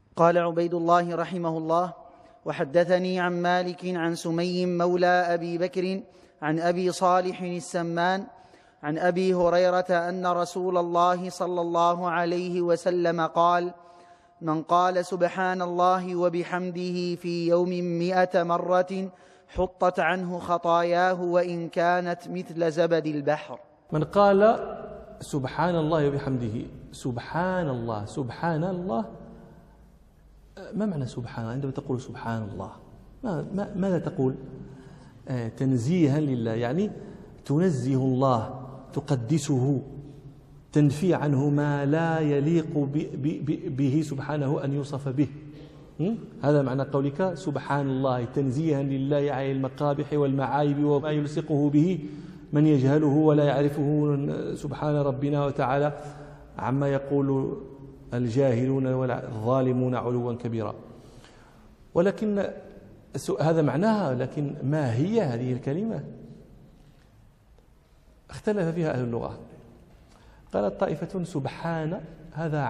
قال عبيد الله رحمه الله: وحدثني عن مالك عن سمي مولى أبي بكر عن أبي صالح السمان عن أبي هريرة أن رسول الله صلى الله عليه وسلم قال: من قال سبحان الله وبحمده في يوم 100 مرة حطت عنه خطاياه وإن كانت مثل زبد البحر. من قال سبحان الله وبحمده، سبحان الله، سبحان الله، ما معنى سبحان الله؟ عندما تقول سبحان الله ماذا تقول؟ تنزيها لله، يعني تنزه الله، تقدسه، تنفي عنه ما لا يليق به سبحانه أن يوصف به. هذا معنى قولك سبحان الله، تنزيها لله عن المقابح والمعايب وما يلصقه به من يجهله ولا يعرفه سبحان ربنا وتعالى عما يقول الجاهلون والظالمون علوا كبيرا. ولكن هذا معناها، لكن ما هي هذه الكلمة؟ اختلف فيها أهل اللغة. قالت طائفة سبحان هذا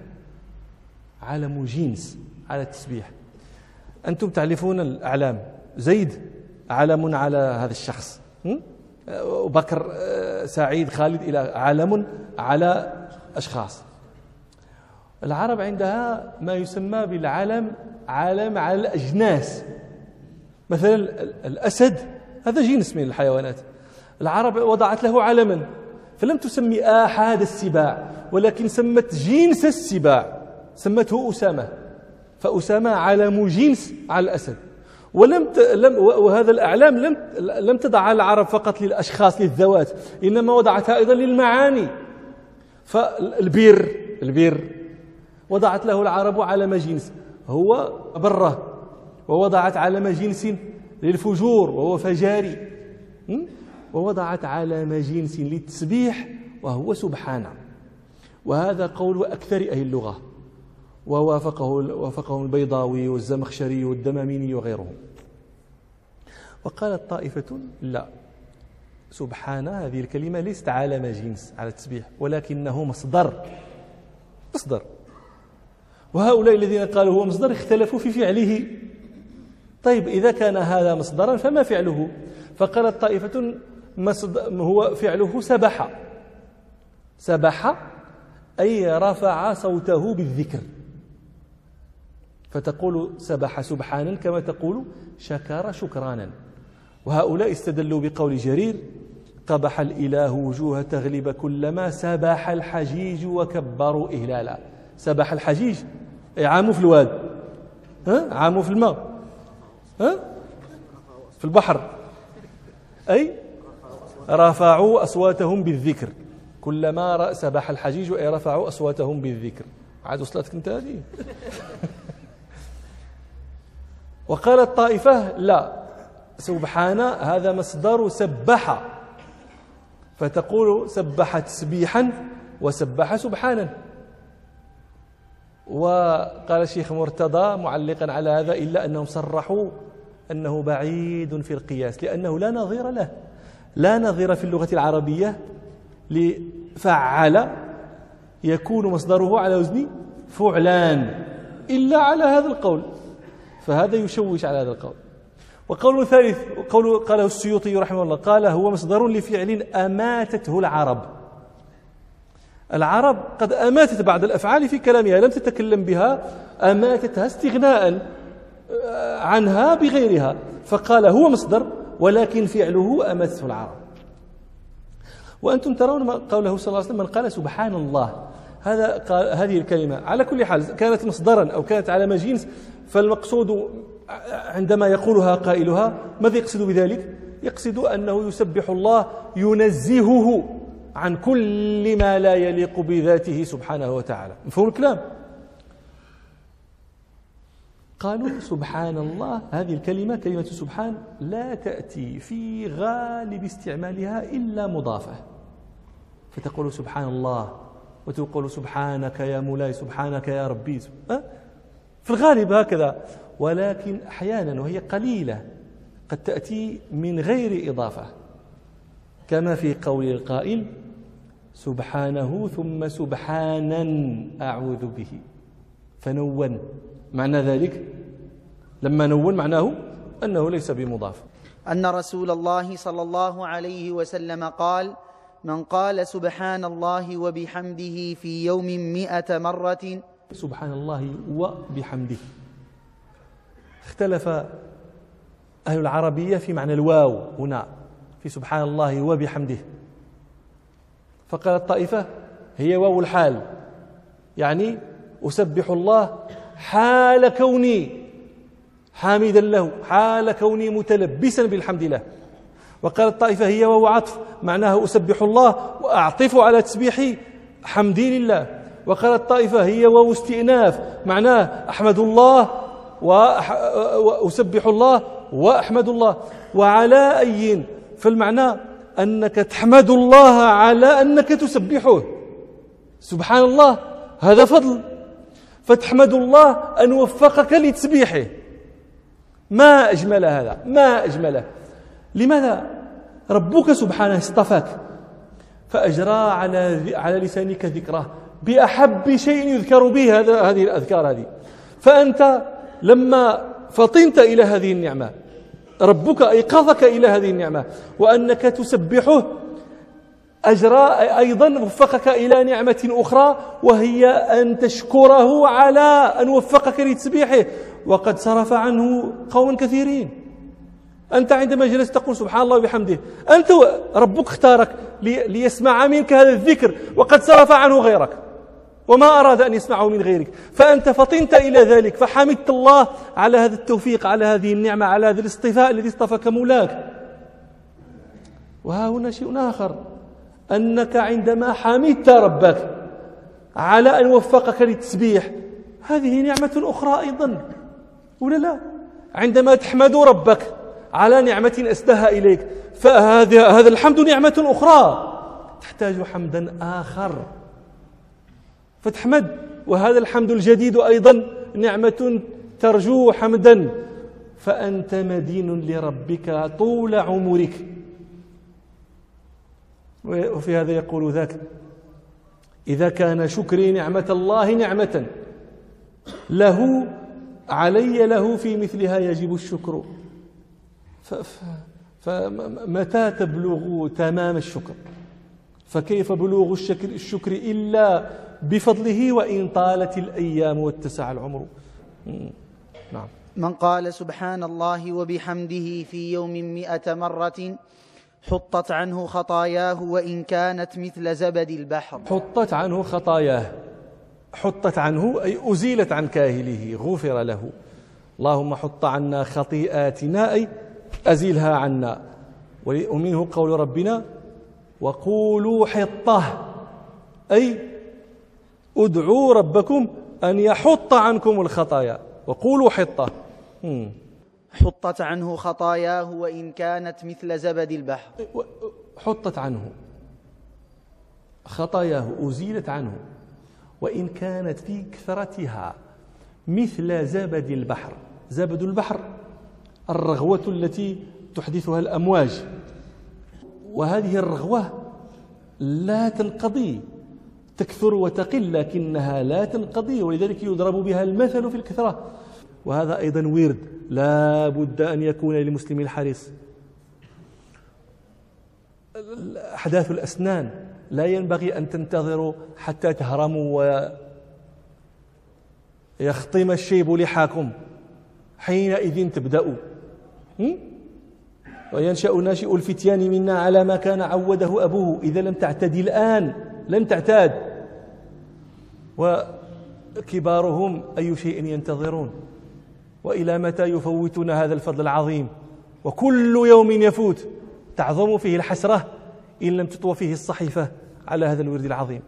علم جنس على التسبيح. أنتم تعرفون الأعلام، زيد علم على هذا الشخص، وبكر، سعيد، خالد، إلى علم على أشخاص. العرب عندها ما يسمى بالعلم، علم على الأجناس. مثلا الأسد هذا جنس من الحيوانات، العرب وضعت له علما، فلم تسمي آحاد السباع ولكن سمت جنس السباع، سمته أسامة، فأسامة علم جنس على الأسد. وهذا الأعلام لم تضع العرب فقط للأشخاص للذوات، إنما وضعتها أيضا للمعاني. فالبير وضعت له العرب علم جنس هو بره، ووضعت علم جنس للفجور وهو فجاري، ووضعت علم جنس للتسبيح وهو وهذا قول أكثر أهل اللغة، ووافقه البيضاوي والزمخشري والدماميني وغيرهم. وقالت طائفة لا، سبحان هذه الكلمة ليست علم جنس على التسبيح ولكنه مصدر. وهؤلاء الذين قالوا هو مصدر اختلفوا في فعله. طيب إذا كان هذا مصدرا فما فعله؟ فقالت طائفة هو فعله سبح أي رفع صوته بالذكر، فتقول سبح سبحانا كما تقول شكر شكرانا. وهؤلاء استدلوا بقول جرير: قبح الإله وجوه تغلب كلما سبح الحجيج وكبروا إهلالا. سبح الحجيج أي عاموا في الواد، عاموا في الماء، في البحر، أي رفعوا أصواتهم بالذكر. كلما سبح الحجيج أي رفعوا أصواتهم بالذكر. عاد وصلتك انت هذه؟ وقالت طائفة لا، سبحان هذا مصدر سبح، فتقول سبح تسبيحا وسبح سبحانا. وقال الشيخ مرتضى معلقا على هذا: إلا أنهم صرحوا أنه بعيد في القياس، لأنه لا نظير له، لا نظير في اللغة العربية لفعل يكون مصدره على وزن فعلان إلا على هذا القول، فهذا يشوش على هذا القول. وقول ثالث قاله السيوطي رحمه الله، قال هو مصدر لفعل أماتته العرب قد أماتت بعض الأفعال في كلامها، لم تتكلم بها، أماتتها استغناء عنها بغيرها، فقال هو مصدر ولكن فعله أماتته العرب. وأنتم ترون قوله صلى الله عليه وسلم: من قال سبحان الله، هذه الكلمة على كل حال كانت مصدرا أو كانت على جنس، فالمقصود عندما يقولها قائلها ماذا يقصد بذلك؟ يقصد أنه يسبح الله، ينزهه عن كل ما لا يليق بذاته سبحانه وتعالى. مفهوم الكلام؟ قالوا سبحان الله، هذه الكلمة كلمة سبحان لا تأتي في غالب استعمالها إلا مضافة، فتقول سبحان الله وتقول سبحانك يا مولاي، سبحانك يا ربي، في الغالب هكذا. ولكن أحيانا وهي قليلة قد تأتي من غير إضافة، كما في قول القائل: سبحانه ثم سبحانا أعوذ به، فنون. معنى ذلك لما نون معناه أنه ليس بمضاف. أن رسول الله صلى الله عليه وسلم قال: من قال سبحان الله وبحمده في يوم 100 مرة. سبحان الله وبحمده. اختلف أهل العربية في معنى الواو هنا في سبحان الله وبحمده، فقالت طائفة هي واو الحال، يعني أسبح الله حال كوني حامدا له، حال كوني متلبسا بالحمد لله. وقالت طائفة هي واو عطف، معناه أسبح الله وأعطف على تسبيحي حمدي لله. وقالت طائفة هي واو استئناف، معناه أحمد الله وأسبح الله وأحمد الله. وعلى أي فالمعنى أنك تحمد الله على أنك تسبحه. سبحان الله هذا فضل، فتحمد الله أن وفقك لتسبيحه. ما أجمل هذا، ما أجمله. لماذا؟ ربك سبحانه اصطفاك فأجرى على لسانك ذكره بأحب شيء يذكر به هذه الأذكار هذه. فأنت لما فطنت إلى هذه النعمة، ربك أيقظك إلى هذه النعمة وأنك تسبحه، أجرى أيضا وفقك إلى نعمة أخرى، وهي أن تشكره على أن وفقك لتسبيحه. وقد صرف عنه قوم كثيرين. أنت عندما جلست تقول سبحان الله وبحمده، أنت ربك اختارك ليسمع منك هذا الذكر، وقد صرف عنه غيرك وما أراد أن يسمعه من غيرك، فأنت فطنت إلى ذلك فحمدت الله على هذا التوفيق، على هذه النعمة، على هذا الاصطفاء الذي اصطفاك مولاك. وها هنا شيء آخر، أنك عندما حمدت ربك على أن وفقك للتسبيح، هذه نعمة أخرى أيضا، ولا لا؟ عندما تحمد ربك على نعمة أسداها إليك، فهذا الحمد نعمة أخرى تحتاج حمدا آخر فتحمد. وهذا الحمد الجديد أيضا نعمة ترجو حمدا، فأنت مدين لربك طول عمرك. وفي هذا يقول ذاك: إذا كان شكري نعمة الله نعمة له علي له في مثلها يجب الشكر. فمتى تبلغ تمام الشكر؟ فكيف بلوغ الشكر إلا بفضله وإن طالت الأيام واتسع العمر. نعم. من قال سبحان الله وبحمده في يوم 100 مرة حطت عنه خطاياه وإن كانت مثل زبد البحر. حطت عنه خطاياه، حطت عنه أي أزيلت عن كاهله، غفر له. اللهم حط عنا خطيئاتنا أي أزيلها عنا. ومنه قول ربنا: وقولوا حطة، أي ادعوا ربكم أن يحط عنكم الخطايا. وقولوا حطة. حطت عنه خطاياه وإن كانت مثل زبد البحر. حطت عنه خطاياه، أزيلت عنه، وإن كانت في كثرتها مثل زبد البحر. زبد البحر الرغوة التي تحدثها الأمواج، وهذه الرغوة لا تنقضي، تكثر وتقل لكنها لا تنقضي، ولذلك يضرب بها المثل في الكثرة. وهذا أيضا ورد لا بد أن يكون للمسلم الحريص. أحداث الأسنان لا ينبغي أن تنتظروا حتى تهرموا ويخطم الشيب لحاكم، حينئذ تبدأوا. وينشأ ناشئ الفتيان منا على ما كان عوده أبوه، إذا لم تعتدي الآن لن تعتاد. وكبارهم أي شيء ينتظرون؟ وإلى متى يفوتون هذا الفضل العظيم؟ وكل يوم يفوت تعظم فيه الحسرة إن لم تطوى فيه الصحيفة على هذا الورد العظيم.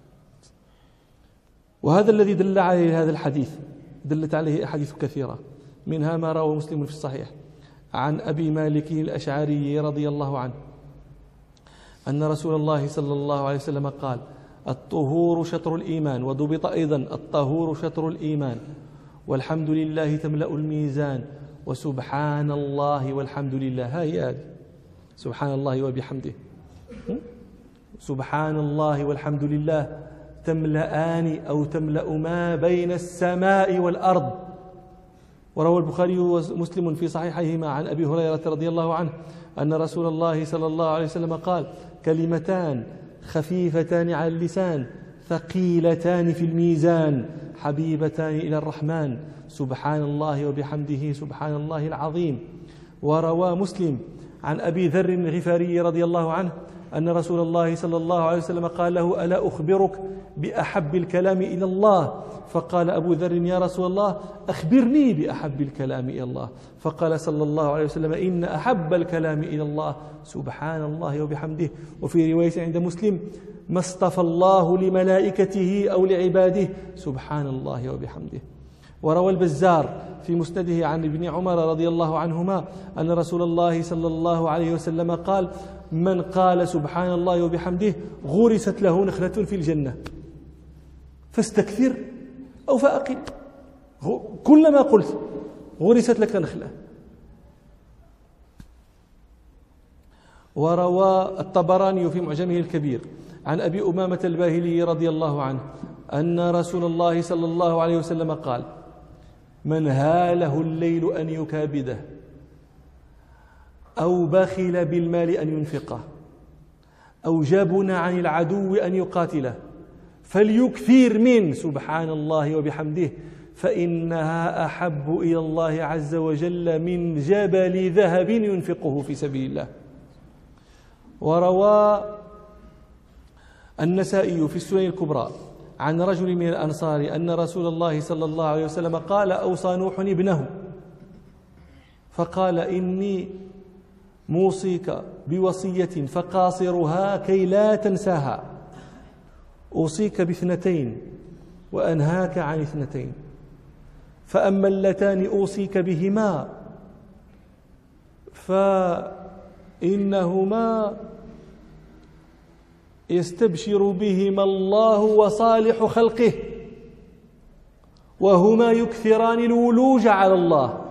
وهذا الذي دل عليه هذا الحديث، دلت عليه أحاديث كثيرة، منها ما رواه مسلم في الصحيح عن أبي مالك الأشعري رضي الله عنه أن رسول الله صلى الله عليه وسلم قال: الطهور شطر الإيمان. وضبط أيضا: الطهور شطر الإيمان، والحمد لله تملأ الميزان، وسبحان الله والحمد لله. هذه سبحان الله وبحمده، سبحان الله والحمد لله تملأان أو تملأ ما بين السماء والأرض. وروى البخاري ومسلم في صحيحيهما عن أبي هريرة رضي الله عنه أن رسول الله صلى الله عليه وسلم قال: كلمتان خفيفتان على اللسان ثقيلتان في الميزان حبيبتان إلى الرحمن سبحان الله وبحمده سبحان الله العظيم. وروى مسلم عن أبي ذر الغفاري رضي الله عنه أن رسول الله صلى الله عليه وسلم قال له: ألا أخبرك بأحب الكلام إلى الله؟ فقال أبو ذر: يا رسول الله أخبرني بأحب الكلام إلى الله. فقال صلى الله عليه وسلم: إن أحب الكلام إلى الله سبحان الله وبحمده. وفي رواية عند مسلم: ما اصطفى الله لملائكته أو لعباده سبحان الله وبحمده. وروى البزار في مسنده عن ابن عمر رضي الله عنهما أن رسول الله صلى الله عليه وسلم قال: من قال سبحان الله وبحمده غرست له نخلة في الجنة، فاستكثر أو فأقل، كلما قلت غرست لك نخلة. وروى الطبراني في معجمه الكبير عن أبي أمامة الباهلي رضي الله عنه أن رسول الله صلى الله عليه وسلم قال: من هاله الليل أن يكابده أو بخل بالمال أن ينفقه أو جبن عن العدو أن يقاتله فليكثر من سبحان الله وبحمده فإنها أحب إلى الله عز وجل من جبل ذهب ينفقه في سبيل الله. وروى النسائي في السنن الكبرى عن رجل من الأنصار أن رسول الله صلى الله عليه وسلم قال: أوصى نوح ابنه فقال: إني موصيك بوصية فقاصرها كي لا تنساها، أوصيك باثنتين وأنهاك عن اثنتين، فأما اللتان أوصيك بهما فإنهما يستبشر بهما الله وصالح خلقه، وهما يكثران الولوج على الله.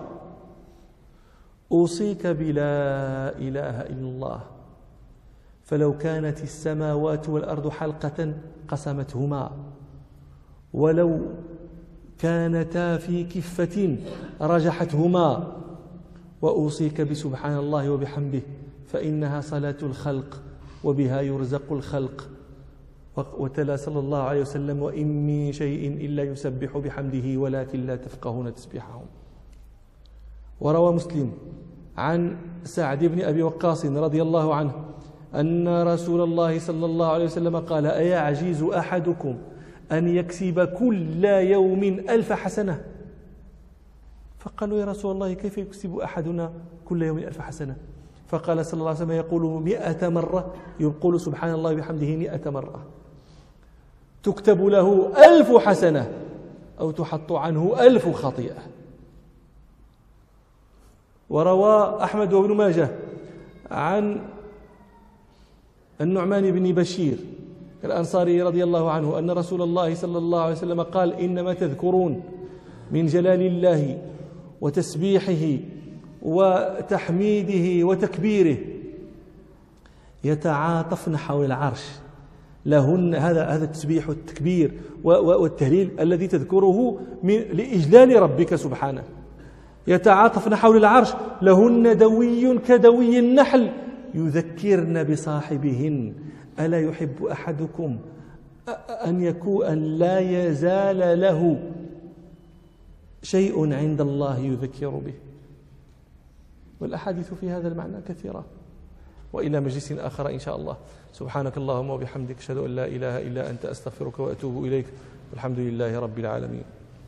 أوصيك بلا إله إلا الله، فلو كانت السماوات والأرض حلقة قسمتهما، ولو كانتا في كفة رجحتهما. وأوصيك بسبحان الله وبحمده فإنها صلاة الخلق وبها يرزق الخلق. وتلا صلى الله عليه وسلم: وإن من شيء إلا يسبح بحمده ولكن لا تفقهون تسبيحهم. وروى مسلم عن سعد بن أبي وقاص رضي الله عنه أن رسول الله صلى الله عليه وسلم قال: أيعجز أحدكم أن يكسب كل يوم 1000 حسنة؟ فقالوا: يا رسول الله كيف يكسب أحدنا كل يوم 1000 حسنة؟ فقال صلى الله عليه وسلم: يقول 100 مرة، يقول سبحان الله بحمده 100 مرة، تكتب له 1000 حسنة أو تحط عنه 1000 خطيئة. وروى أحمد وابن ماجه عن النعمان بن بشير الأنصاري رضي الله عنه أن رسول الله صلى الله عليه وسلم قال: إنما تذكرون من جلال الله وتسبيحه وتحميده وتكبيره يتعاطفن حول العرش لهن. هذا التسبيح والتكبير والتهليل الذي تذكره لإجلال ربك سبحانه. يتعاطفن حول العرش لهن دوي كدوي النحل يذكرن بصاحبهن. ألا يحب أحدكم أن لا يزال له شيء عند الله يذكر به؟ والأحاديث في هذا المعنى كثيرة. وإلى مجلس آخر إن شاء الله. سبحانك اللهم وبحمدك، أشهد أن لا إله إلا أنت، أستغفرك وأتوب إليك، والحمد لله رب العالمين.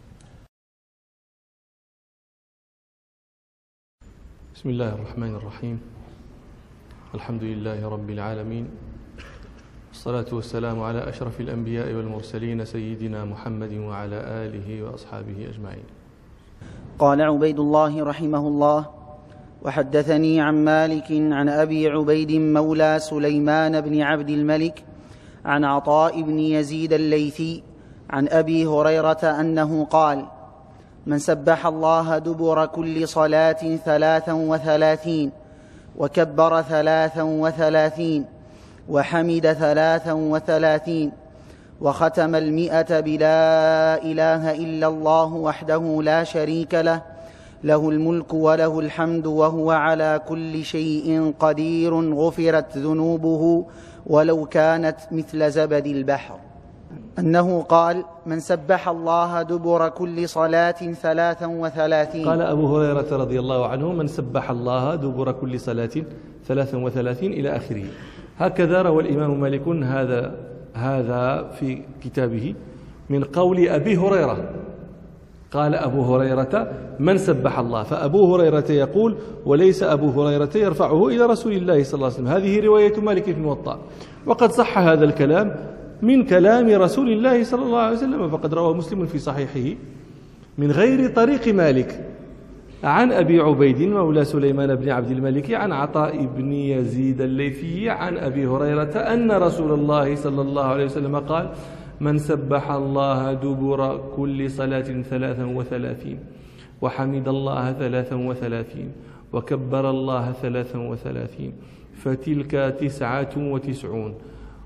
بسم الله الرحمن الرحيم. الحمد لله رب العالمين، والصلاة والسلام على أشرف الأنبياء والمرسلين سيدنا محمد وعلى آله وأصحابه أجمعين. قال عبيد الله رحمه الله: وحدثني عن مالك عن أبي عبيد مولى سليمان بن عبد الملك عن عطاء بن يزيد الليثي عن أبي هريرة أنه قال: من سبح الله دبر كل صلاة 33 وكبر 33 وحمد 33 وختم 100 بلا إله إلا الله وحده لا شريك له له الملك وله الحمد وهو على كل شيء قدير غفرت ذنوبه ولو كانت مثل زبد البحر. أنه قال: من سبح الله دبر كل صلاة 33. قال أبو هريرة رضي الله عنه: من سبح الله دبر كل صلاة 33 إلى آخره. هكذا روى الإمام مالك هذا في كتابه من قول أبي هريرة. قال أبو هريرة: من سبح الله. فأبو هريرة يقول، وليس أبو هريرة يرفعه إلى رسول الله صلى الله عليه وسلم. هذه رواية مالك في الموطأ، وقد صح هذا الكلام من كلام رسول الله صلى الله عليه وسلم، فقد رواه مسلم في صحيحه من غير طريق مالك عن أبي عبيد مولى سليمان بن عبد الملك عن عطاء بن يزيد الليثي عن أبي هريرة أن رسول الله صلى الله عليه وسلم قال: من سبح الله دبر كل صلاة 33 وحمد الله 33 وكبر الله 33 فتلك 99.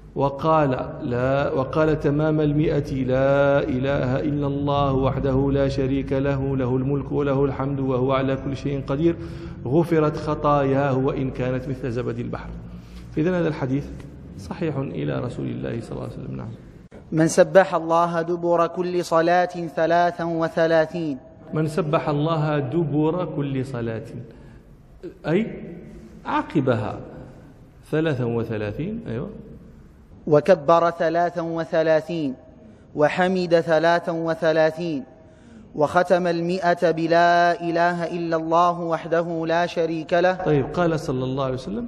وقال تمام 100: لا إله إلا الله وحده لا شريك له له الملك وله الحمد وهو على كل شيء قدير غفرت خطاياه وإن كانت مثل زبد البحر. فإذن هذا الحديث صحيح إلى رسول الله صلى الله عليه وسلم. نعم. من سبح الله دبر كل صلاة 33. من سبح الله دبر كل صلاة أي عقبها 33. أيوة. وكبر 33 وحمد 33 وختم 100 بلا إله إلا الله وحده لا شريك له. طيب، قال صلى الله عليه وسلم،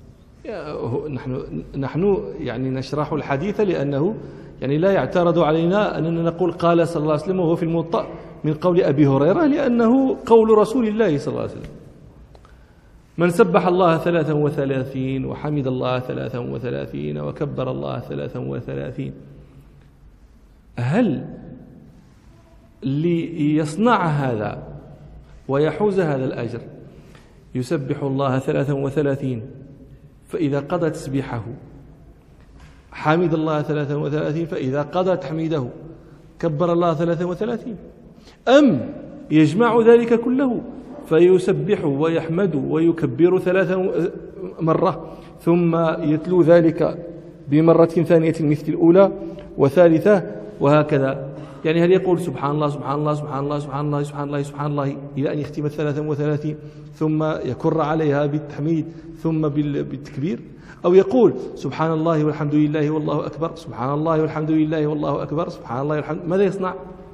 نحن يعني نشرح الحديث لأنه يعني لا يعترض علينا أننا نقول قال صلى الله عليه وسلم وهو في الموطأ من قول أبي هريرة، لأنه قول رسول الله صلى الله عليه وسلم. من سبح الله 33 وحمد الله 33 وكبر الله 33. هل ليصنع هذا ويحوز هذا الأجر يسبح الله 33 فإذا قضى تسبيحه حمد الله 33 فإذا قضى تحميده كبر الله 33، أم يجمع ذلك كله فيسبح ويحمد ويكبر 3 مرة ثم يتلو ذلك بمرة ثانية مثل الأولى وثالثة وهكذا؟ يعني هل يقول سبحان الله سبحان الله سبحان الله سبحان الله سبحان الله سبحان الله إلى أن يختم 33 ثم يكر عليها بالتحميد ثم بالتكبير، أو يقول سبحان الله والحمد لله والله أكبر، سبحان الله والحمد لله والله أكبر، سبحان الله والحمد؟ ماذا يصنع؟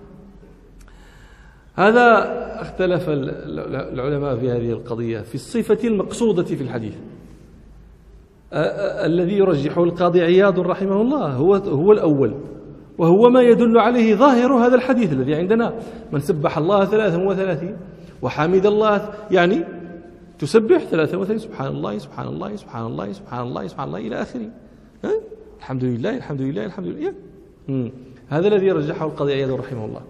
هذا اختلف العلماء في هذه القضية في الصفة المقصودة في الحديث. الذي يرجحه القاضي عياض رحمه الله هو الأول، وهو ما يدل عليه ظاهر هذا الحديث الذي عندنا: من سبح الله 33 وحمد الله، يعني تسبح 33 سبحان الله سبحان الله سبحان الله سبحان الله سبحان الله إلى آخره. الحمد لله الحمد لله الحمد لله. هذا الذي رجحه القاضي عياض رحمه الله.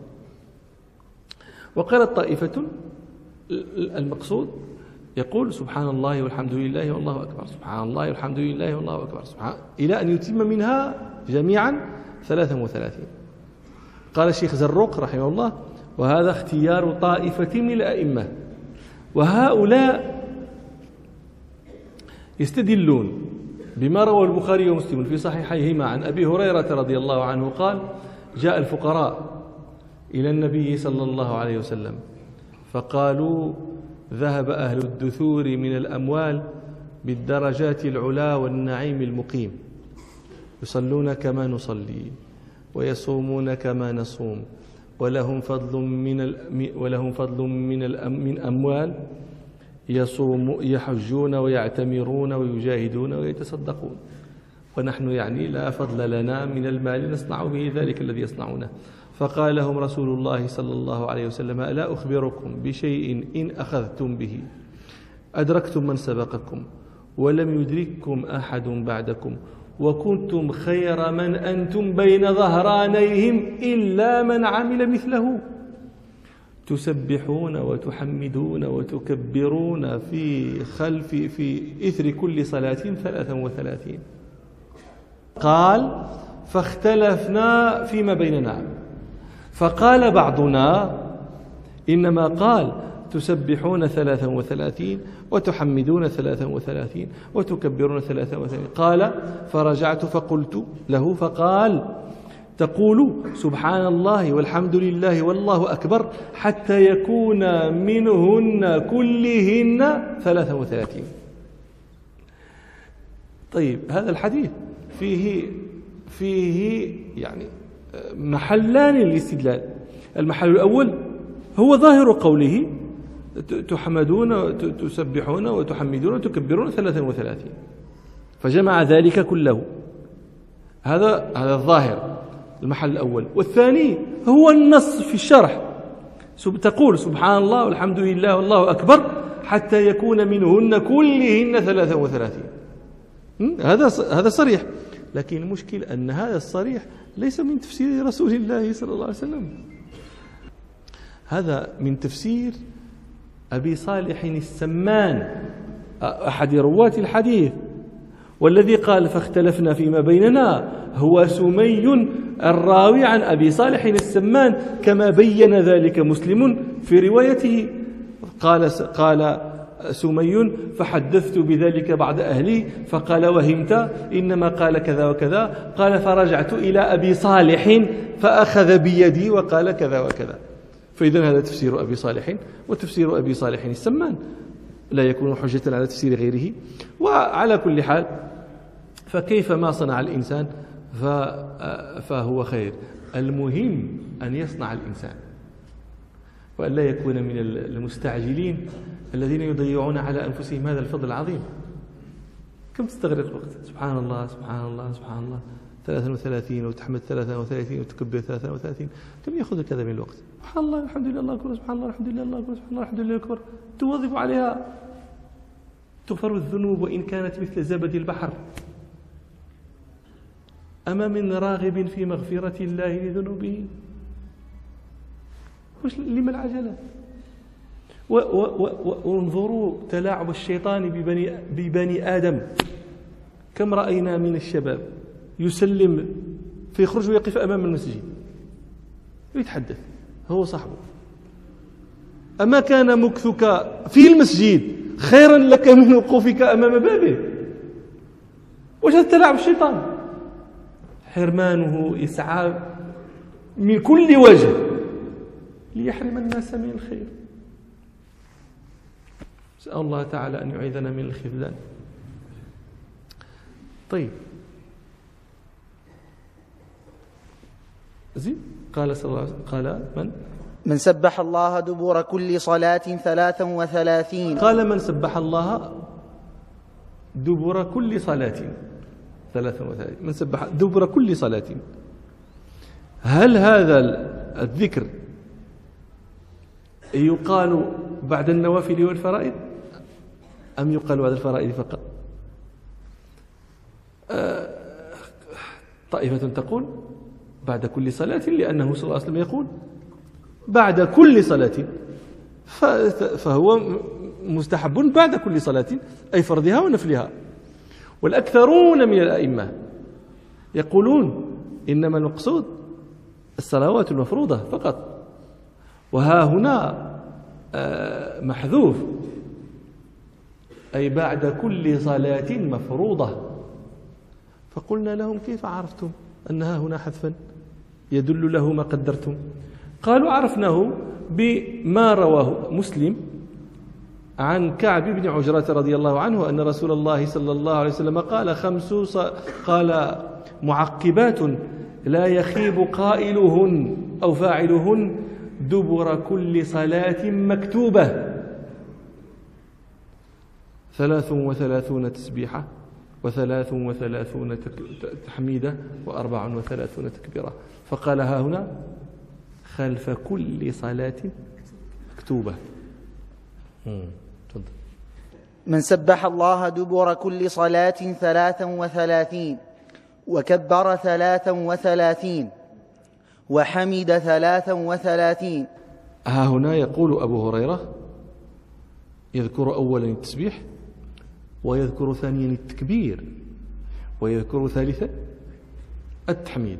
وقالت طائفة المقصود يقول سبحان الله والحمد لله والله أكبر، سبحان الله والحمد لله والله أكبر، إلى أن يتم منها جميعا 33. قال الشيخ زروق رحمه الله: وهذا اختيار طائفة من الأئمة، وهؤلاء يستدلون بما روى البخاري ومسلم في صحيحيهما عن أبي هريرة رضي الله عنه قال: جاء الفقراء إلى النبي صلى الله عليه وسلم فقالوا: ذهب أهل الدثور من الأموال بالدرجات العلا والنعيم المقيم، يصلون كما نصلي ويصومون كما نصوم، ولهم فضل من أموال، يحجون ويعتمرون ويجاهدون ويتصدقون، ونحن يعني لا فضل لنا من المال نصنع به ذلك الذي يصنعونه. فقال لهم رسول الله صلى الله عليه وسلم: ألا أخبركم بشيء إن أخذتم به أدركتم من سبقكم ولم يدرككم أحد بعدكم، وكنتم خير من أنتم بين ظهرانيهم إلا من عمل مثله، تسبحون وتحمدون وتكبرون في إثر كل صلاة 33. قال: فاختلفنا فيما بيننا، فقال بعضنا إنما قال تسبحون 33 وتحمدون 33 وتكبرون 33. قال فرجعت فقلت له فقال تقول سبحان الله والحمد لله والله أكبر حتى يكون منهن كلهن 33. طيب هذا الحديث فيه يعني محلان للاستدلال. المحل الأول هو ظاهر قوله تحمدون تسبحون وتحمدون وتكبرون 33، فجمع ذلك كله. هذا الظاهر المحل الأول. والثاني هو النص في الشرح، تقول سبحان الله والحمد لله والله أكبر حتى يكون منهن كلهن 33. هذا صريح، لكن المشكل أن هذا الصريح ليس من تفسير رسول الله صلى الله عليه وسلم، هذا من تفسير أبي صالح السمان أحد رواة الحديث، والذي قال فاختلفنا فيما بيننا هو سمي الراوي عن أبي صالح السمان، كما بين ذلك مسلم في روايته. قال سمي فحدثت بذلك بعض أهلي فقال وهمت إنما قال كذا وكذا. قال فرجعت إلى أبي صالح فأخذ بيدي وقال كذا وكذا. فإذا هذا تفسير أبي صالح، وتفسير أبي صالح السمان لا يكون حجة على تفسير غيره. وعلى كل حال فكيف ما صنع الإنسان فهو خير، المهم أن يصنع الإنسان وأن لا يكون من المستعجلين الذين يضيعون على أنفسهم هذا الفضل العظيم. كم تستغرق الوقت؟ سبحان الله سبحان الله سبحان الله 33 وتحمد 33 وتكبر 33، كم يأخذ كذا من الوقت؟ سبحان الله الحمد لله الله أكبر سبحان الله الحمد لله الله أكبر سبحان الله الحمد لله أكبر، تواظب عليها تغفر الذنوب وإن كانت مثل زبد البحر. أما من راغب في مغفرة الله لذنوبه؟ لما العجلة؟ وانظروا تلاعب الشيطان ببني آدم. كم رأينا من الشباب يسلم فيخرج ويقف أمام المسجد ويتحدث هو صاحبه. أما كان مكثك في المسجد خيرا لك من وقوفك أمام بابه؟ وش هذا تلاعب الشيطان؟ حرمانه يسعى من كل وجه ليحرم الناس من الخير. نسأل الله تعالى أن يعيذنا من الخذلان. طيب زين قال صلى الله عليه وسلم قال من سبح الله دبر كل صلاة 33. قال من سبح الله دبر كل صلاة 33، من سبح دبر كل صلاة. هل هذا الذكر يقال بعد النوافل والفرائض أم يقال بعد الفرائض فقط؟ طائفة تقول بعد كل صلاة، لأنه صلى الله عليه وسلم يقول بعد كل صلاة، فهو مستحب بعد كل صلاة أي فرضها ونفلها. والأكثرون من الأئمة يقولون إنما المقصود الصلوات المفروضة فقط، وها هنا محذوف أي بعد كل صلاة مفروضة. فقلنا لهم كيف عرفتم أنها هنا حذفا يدل له ما قدرتم؟ قالوا عرفناه بما رواه مسلم عن كعب بن عجرة رضي الله عنه أن رسول الله صلى الله عليه وسلم قال معقبات لا يخيب قائلهن أو فاعلهن دبر كل صلاة مكتوبة 33 تسبيحة 33 تحميدة 34 تكبيرة. فقال ها هنا خلف كل صلاة مكتوبة. من سبح الله دبر كل صلاة 33 وكبر 33 وحمد 33. ها هنا يقول أبو هريرة يذكر أولا التسبيح ويذكر ثانيا التكبير ويذكر ثالثا التحميد.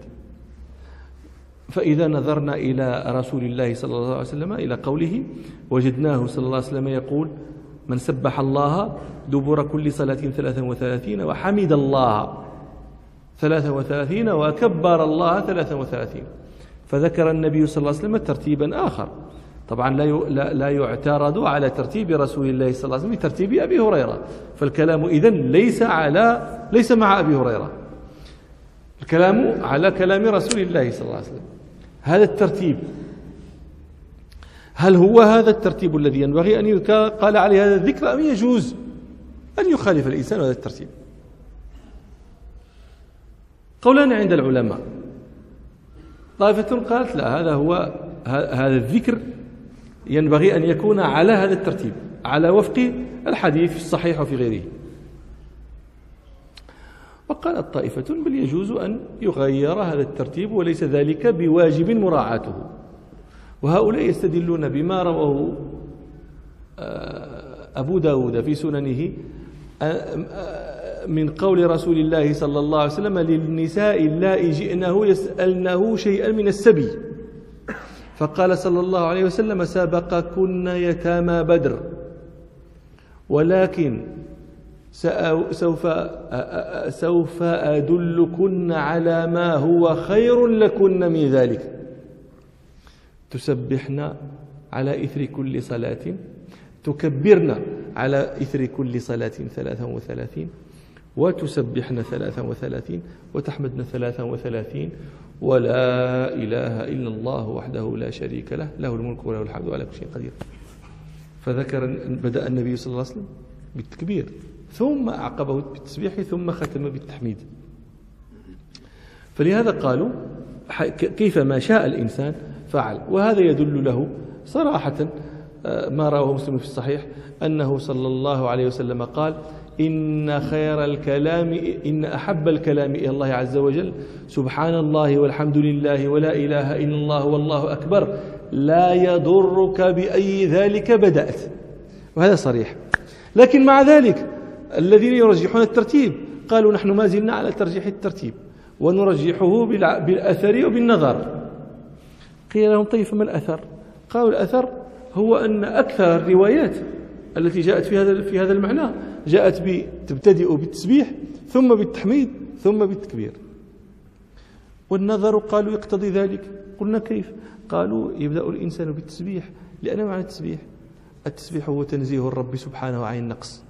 فإذا نظرنا إلى رسول الله صلى الله عليه وسلم إلى قوله وجدناه صلى الله عليه وسلم يقول من سبح الله دبر كل صلاة 33 وحمد الله 33 وكبر الله 33. فذكر النبي صلى الله عليه وسلم ترتيبا آخر، طبعا لا يعترض على ترتيب رسول الله صلى الله عليه وسلم بترتيب أبي هريرة، فالكلام إذن ليس مع أبي هريرة، الكلام على كلام رسول الله صلى الله عليه وسلم. هذا الترتيب هل هو هذا الترتيب الذي ينبغي أن يقال عليه هذا الذكر، أم يجوز أن يخالف الإنسان هذا الترتيب؟ قولان عند العلماء. طائفة قالت لا، هذا الذكر ينبغي أن يكون على هذا الترتيب على وفق الحديث الصحيح وفي غيره. وقالت طائفة بل يجوز أن يغير هذا الترتيب وليس ذلك بواجب مراعاته. وهؤلاء يستدلون بما رواه أبو داود في سننه من قول رسول الله صلى الله عليه وسلم للنساء اللائي جئنه يسألنه شيئا من السبي، فقال صلى الله عليه وسلم سبقكن يتامى بدر، ولكن سوف أدلكن على ما هو خير لكن من ذلك، تسبحن على إثر كل صلاة، تكبرن على إثر كل صلاة 33، وتسبحن 33، وتحمدن 33، ولا إله إلا الله وحده لا شريك له، له الملك وله الحمد وعلى كل شيء قدير. بدأ النبي صلى الله عليه وسلم بالتكبير، ثم أعقبه بالتسبيح، ثم ختم بالتحميد. فلهذا قالوا كيفما شاء الإنسان فعل. وهذا يدل له صراحة ما رواه مسلم في الصحيح أنه صلى الله عليه وسلم قال إن خير الكلام إن أحب الكلام إلى الله عز وجل سبحان الله والحمد لله ولا إله إلا الله والله أكبر لا يضرك بأي ذلك بدأت. وهذا صريح. لكن مع ذلك الذين يرجحون الترتيب قالوا نحن ما زلنا على ترجيح الترتيب ونرجحه بالأثر وبالنظر. قيل لهم طيب فما الأثر؟ قالوا الأثر هو أن أكثر الروايات التي جاءت في هذا المعنى جاءت تبتدئ بالتسبيح ثم بالتحميد ثم بالتكبير. والنظر قالوا يقتضي ذلك. قلنا كيف؟ قالوا يبدأ الإنسان بالتسبيح لأن معنى التسبيح هو تنزيه الرب سبحانه عن النقص،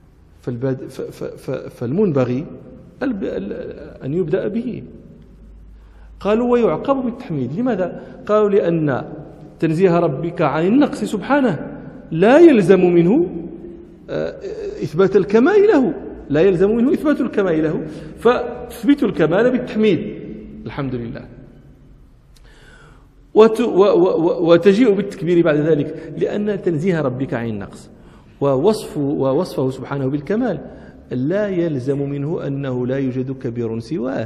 فالمنبغي أن يبدأ به. قالوا ويعقب بالتحميد. لماذا؟ قالوا لأن تنزيه ربك عن النقص سبحانه لا يلزم منه إثبات الكمال له، لا يلزم منه إثبات الكمال له، فتثبت الكمال بالتحميد الحمد لله. وتجيء بالتكبير بعد ذلك لأن تنزيه ربك عن النقص ووصفه سبحانه بالكمال لا يلزم منه أنه لا يوجد كبير سواه،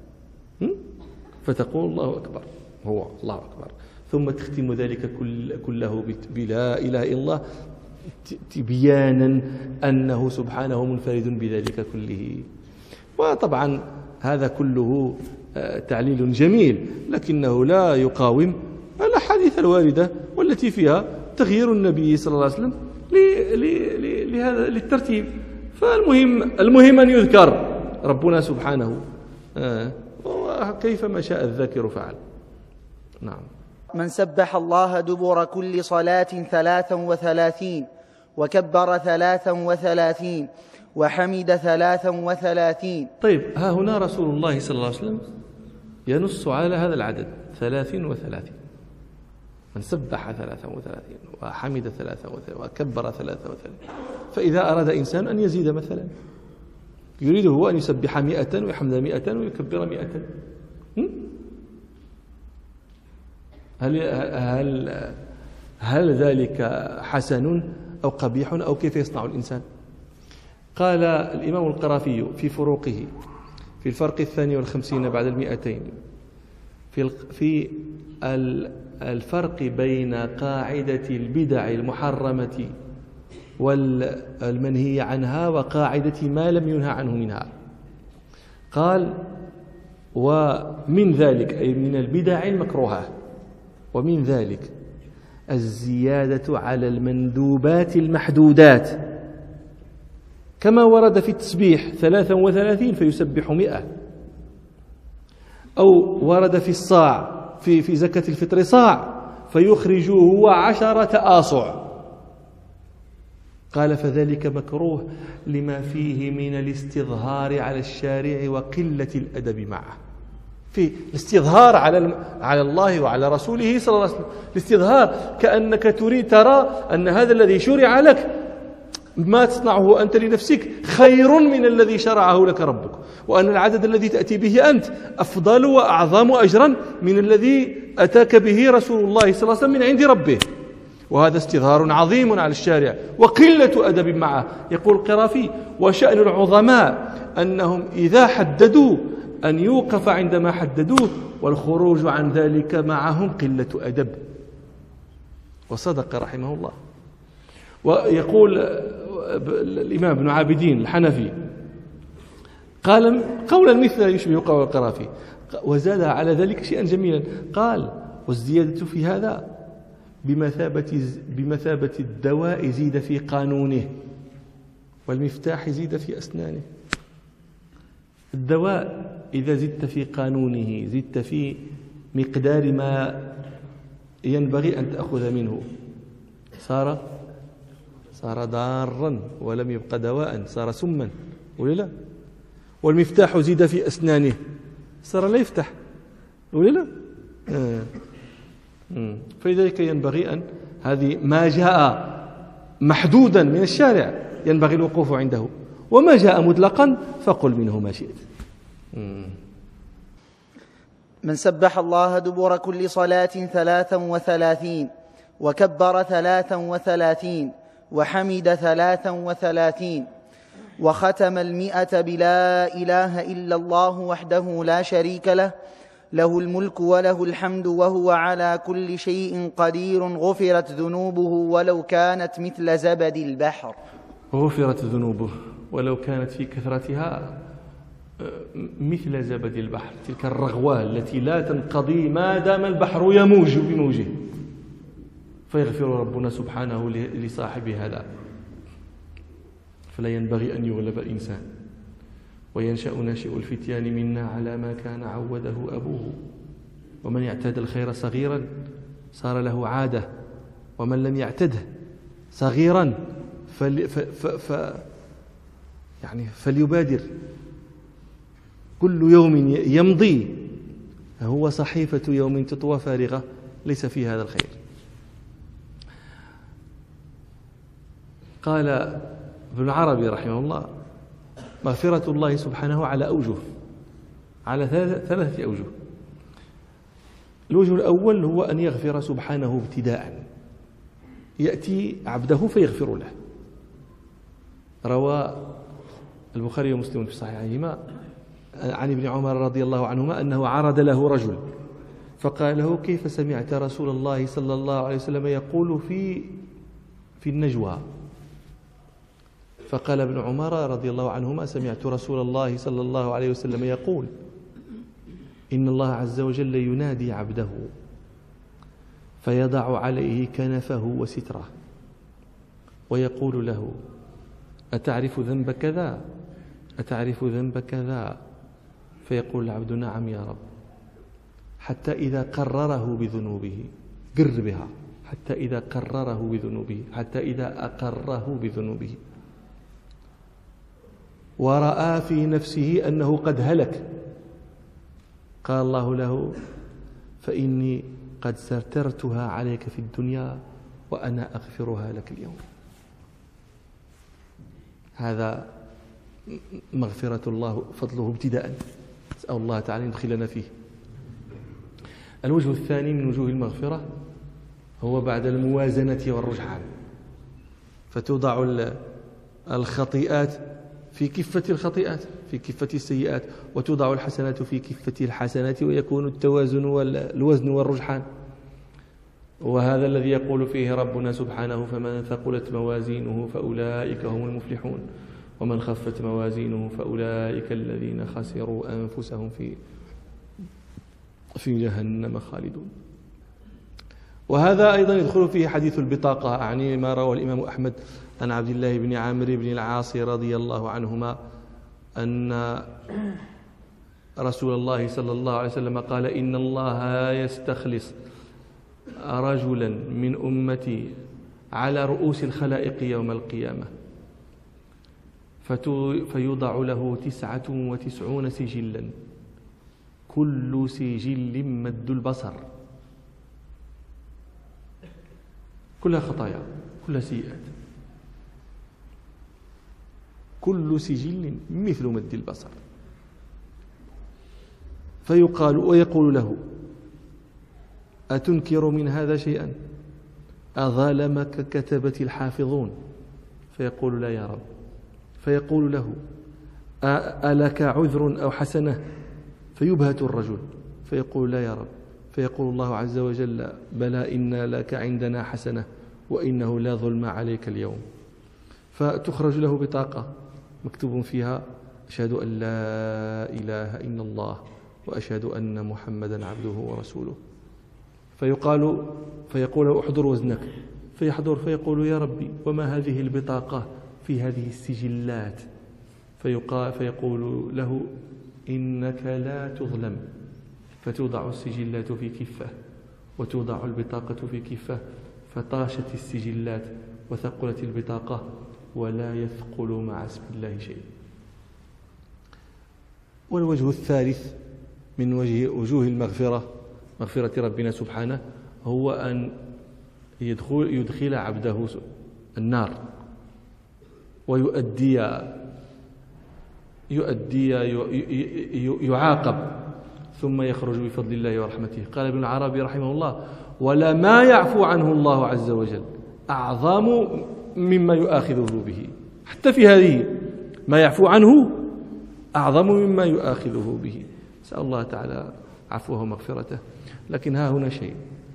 فتقول الله أكبر، هو الله أكبر، ثم تختم ذلك كله بلا إله إلا الله تبيانا أنه سبحانه منفرد بذلك كله. وطبعا هذا كله تعليل جميل، لكنه لا يقاوم الأحاديث الواردة والتي فيها تغيير النبي صلى الله عليه وسلم لهذا للترتيب. فالمهم أن يذكر ربنا سبحانه كيفما شاء الذاكر فعل. نعم. من سبح الله دبر كل صلاة 33 وكبر 33 وحمد 33. طيب ها هنا رسول الله صلى الله عليه وسلم ينص على هذا العدد 33. من سبح 33 وحمد 33 وكبر 33. فإذا أراد إنسان أن يزيد مثلا يريد هو أن يسبح 100 ويحمد 100 ويكبر 100. هل ذلك حسن أو قبيح أو كيف يصنع الإنسان؟ قال الإمام القرافي في فروقه في الفرق 52 بعد 200 في الفرق بين قاعدة البدع المحرمة والمنهي عنها وقاعدة ما لم ينهى عنه منها. قال ومن ذلك أي من البدع المكروهة، ومن ذلك الزيادة على المندوبات المحدودات، كما ورد في التسبيح 33 فيسبح 100، أو ورد في الصاع في زكاة الفطر صاع فيخرج هو 10 آصع. قال فذلك مكروه لما فيه من الاستظهار على الشارع وقلة الأدب معه. في الاستظهار على الله وعلى رسوله صلى الله عليه وسلم، الاستظهار كأنك تريد ترى أن هذا الذي شرع لك ما تصنعه أنت لنفسك خير من الذي شرعه لك ربك، وأن العدد الذي تأتي به أنت أفضل وأعظم أجرا من الذي أتاك به رسول الله صلى الله عليه وسلم من عند ربه. وهذا استظهار عظيم على الشارع وقلة أدب معه. يقول القرافي: وشأن العظماء أنهم إذا حددوا أن يوقف عندما حددوه، والخروج عن ذلك معهم قلة أدب. وصدق رحمه الله. ويقول الإمام ابن عابدين الحنفي قال قولا مثل يشبه قول القرافي، وزاد على ذلك شيئا جميلا، قال: والزيادة في هذا بمثابة الدواء زيد في قانونه، والمفتاح زيد في أسنانه. الدواء إذا زدت في قانونه، زدت في مقدار ما ينبغي أن تأخذ منه، صار ضارا ولم يبقى دواء، صار سما، ولا لا؟ والمفتاح زيد في أسنانه، صار لا يفتح، ولا لا؟ فلذلك ينبغي أن هذه ما جاء محدودا من الشارع ينبغي الوقوف عنده، وما جاء مطلقا فقل منه ما شئت. من سبح الله دبر كل صلاة 33 وكبر 33 وحمد 33 وختم 100 بلا إله إلا الله وحده لا شريك له، له الملك وله الحمد وهو على كل شيء قدير، غفرت ذنوبه ولو كانت مثل زبد البحر. غفرت ذنوبه ولو كانت في كثرتها مثل زبد البحر، تلك الرغوة التي لا تنقضي ما دام البحر يموج بموجه، فيغفر ربنا سبحانه لصاحب هذا. فلا ينبغي أن يغلب إنسان. وينشأ ناشئ الفتيان منا على ما كان عوده أبوه، ومن يعتاد الخير صغيرا صار له عادة، ومن لم يعتده صغيرا فليبادر. كل يوم يمضي هو صحيفة يوم تطوى فارغة ليس في هذا الخير. قال ابن العربي رحمه الله: مغفرة الله سبحانه على أوجه، على 3 أوجه. الوجه الأول هو أن يغفر سبحانه ابتداء، يأتي عبده فيغفر له. روى البخاري ومسلم في صحيحهما عن ابن عمر رضي الله عنهما أنه عرض له رجل فقال له: كيف سمعت رسول الله صلى الله عليه وسلم يقول في النجوى؟ فقال ابن عمر رضي الله عنهما: سمعت رسول الله صلى الله عليه وسلم يقول: إن الله عز وجل ينادي عبده فيضع عليه كنفه وستره ويقول له: أتعرف ذنب كذا؟ أتعرف ذنب كذا؟ فيقول العبد: نعم يا رب. حتى إذا قرره بذنوبه، قر بها، حتى إذا قرره بذنوبه، حتى إذا أقره بذنوبه ورأى في نفسه أنه قد هلك، قال الله له: فإني قد سترتها عليك في الدنيا وأنا أغفرها لك اليوم. هذا مغفرة الله فضله ابتداء، نسأل الله تعالى يدخلنا فيه. الوجه الثاني من وجوه المغفرة هو بعد الموازنة والرجحان، فتوضع الخطيئات في كفة الخطيئات، في كفة السيئات، وتوضع الحسنات في كفة الحسنات، ويكون التوازن والوزن والرجحان. وهذا الذي يقول فيه ربنا سبحانه: فمن ثقلت موازينه فأولئك هم المفلحون، ومن خفت موازينه فأولئك الذين خسروا أنفسهم في في جهنم خالدون. وهذا أيضا يدخل فيه حديث البطاقة، يعني ما رواه الإمام أحمد عن عبد الله بن عامر بن العاص رضي الله عنهما أن رسول الله صلى الله عليه وسلم قال: إن الله يستخلص رجلا من أمتي على رؤوس الخلائق يوم القيامة فيوضع له 99 سجلا، كل سجل مد البصر، كلها خطايا، كلها سيئات، كل سجل مثل مد البصر. ويقول له: أتنكر من هذا شيئا؟ أظلمك كتبة الحافظون؟ فيقول: لا يا رب. فيقول له: ألك عذر أو حسنة؟ فيبهت الرجل فيقول: لا يا رب. فيقول الله عز وجل: بلى، إن لك عندنا حسنة وإنه لا ظلم عليك اليوم. فتخرج له بطاقة مكتوب فيها: أشهد أن لا إله إلا الله وأشهد أن محمدا عبده ورسوله. فيقول: احضر وزنك. فيحضر فيقول: يا ربي، وما هذه البطاقة في هذه السجلات؟ فيقول له: إنك لا تظلم. فتوضع السجلات في كفة وتوضع البطاقة في كفة، فطاشت السجلات وثقلت البطاقة ولا يثقل مع اسم الله شيء. والوجه الثالث من وجوه مغفرة ربنا سبحانه هو أن يدخل عبده النار يعاقب ثم يخرج بفضل الله ورحمته. قال ابن العربي رحمه الله: ولا ما يعفو عنه الله عز وجل أعظم مما يؤاخذه به. حتى في هذه ما يعفو عنه أعظم مما يؤاخذه به. نسأل الله تعالى عفوه ومغفرته. لكن ها هنا شيء،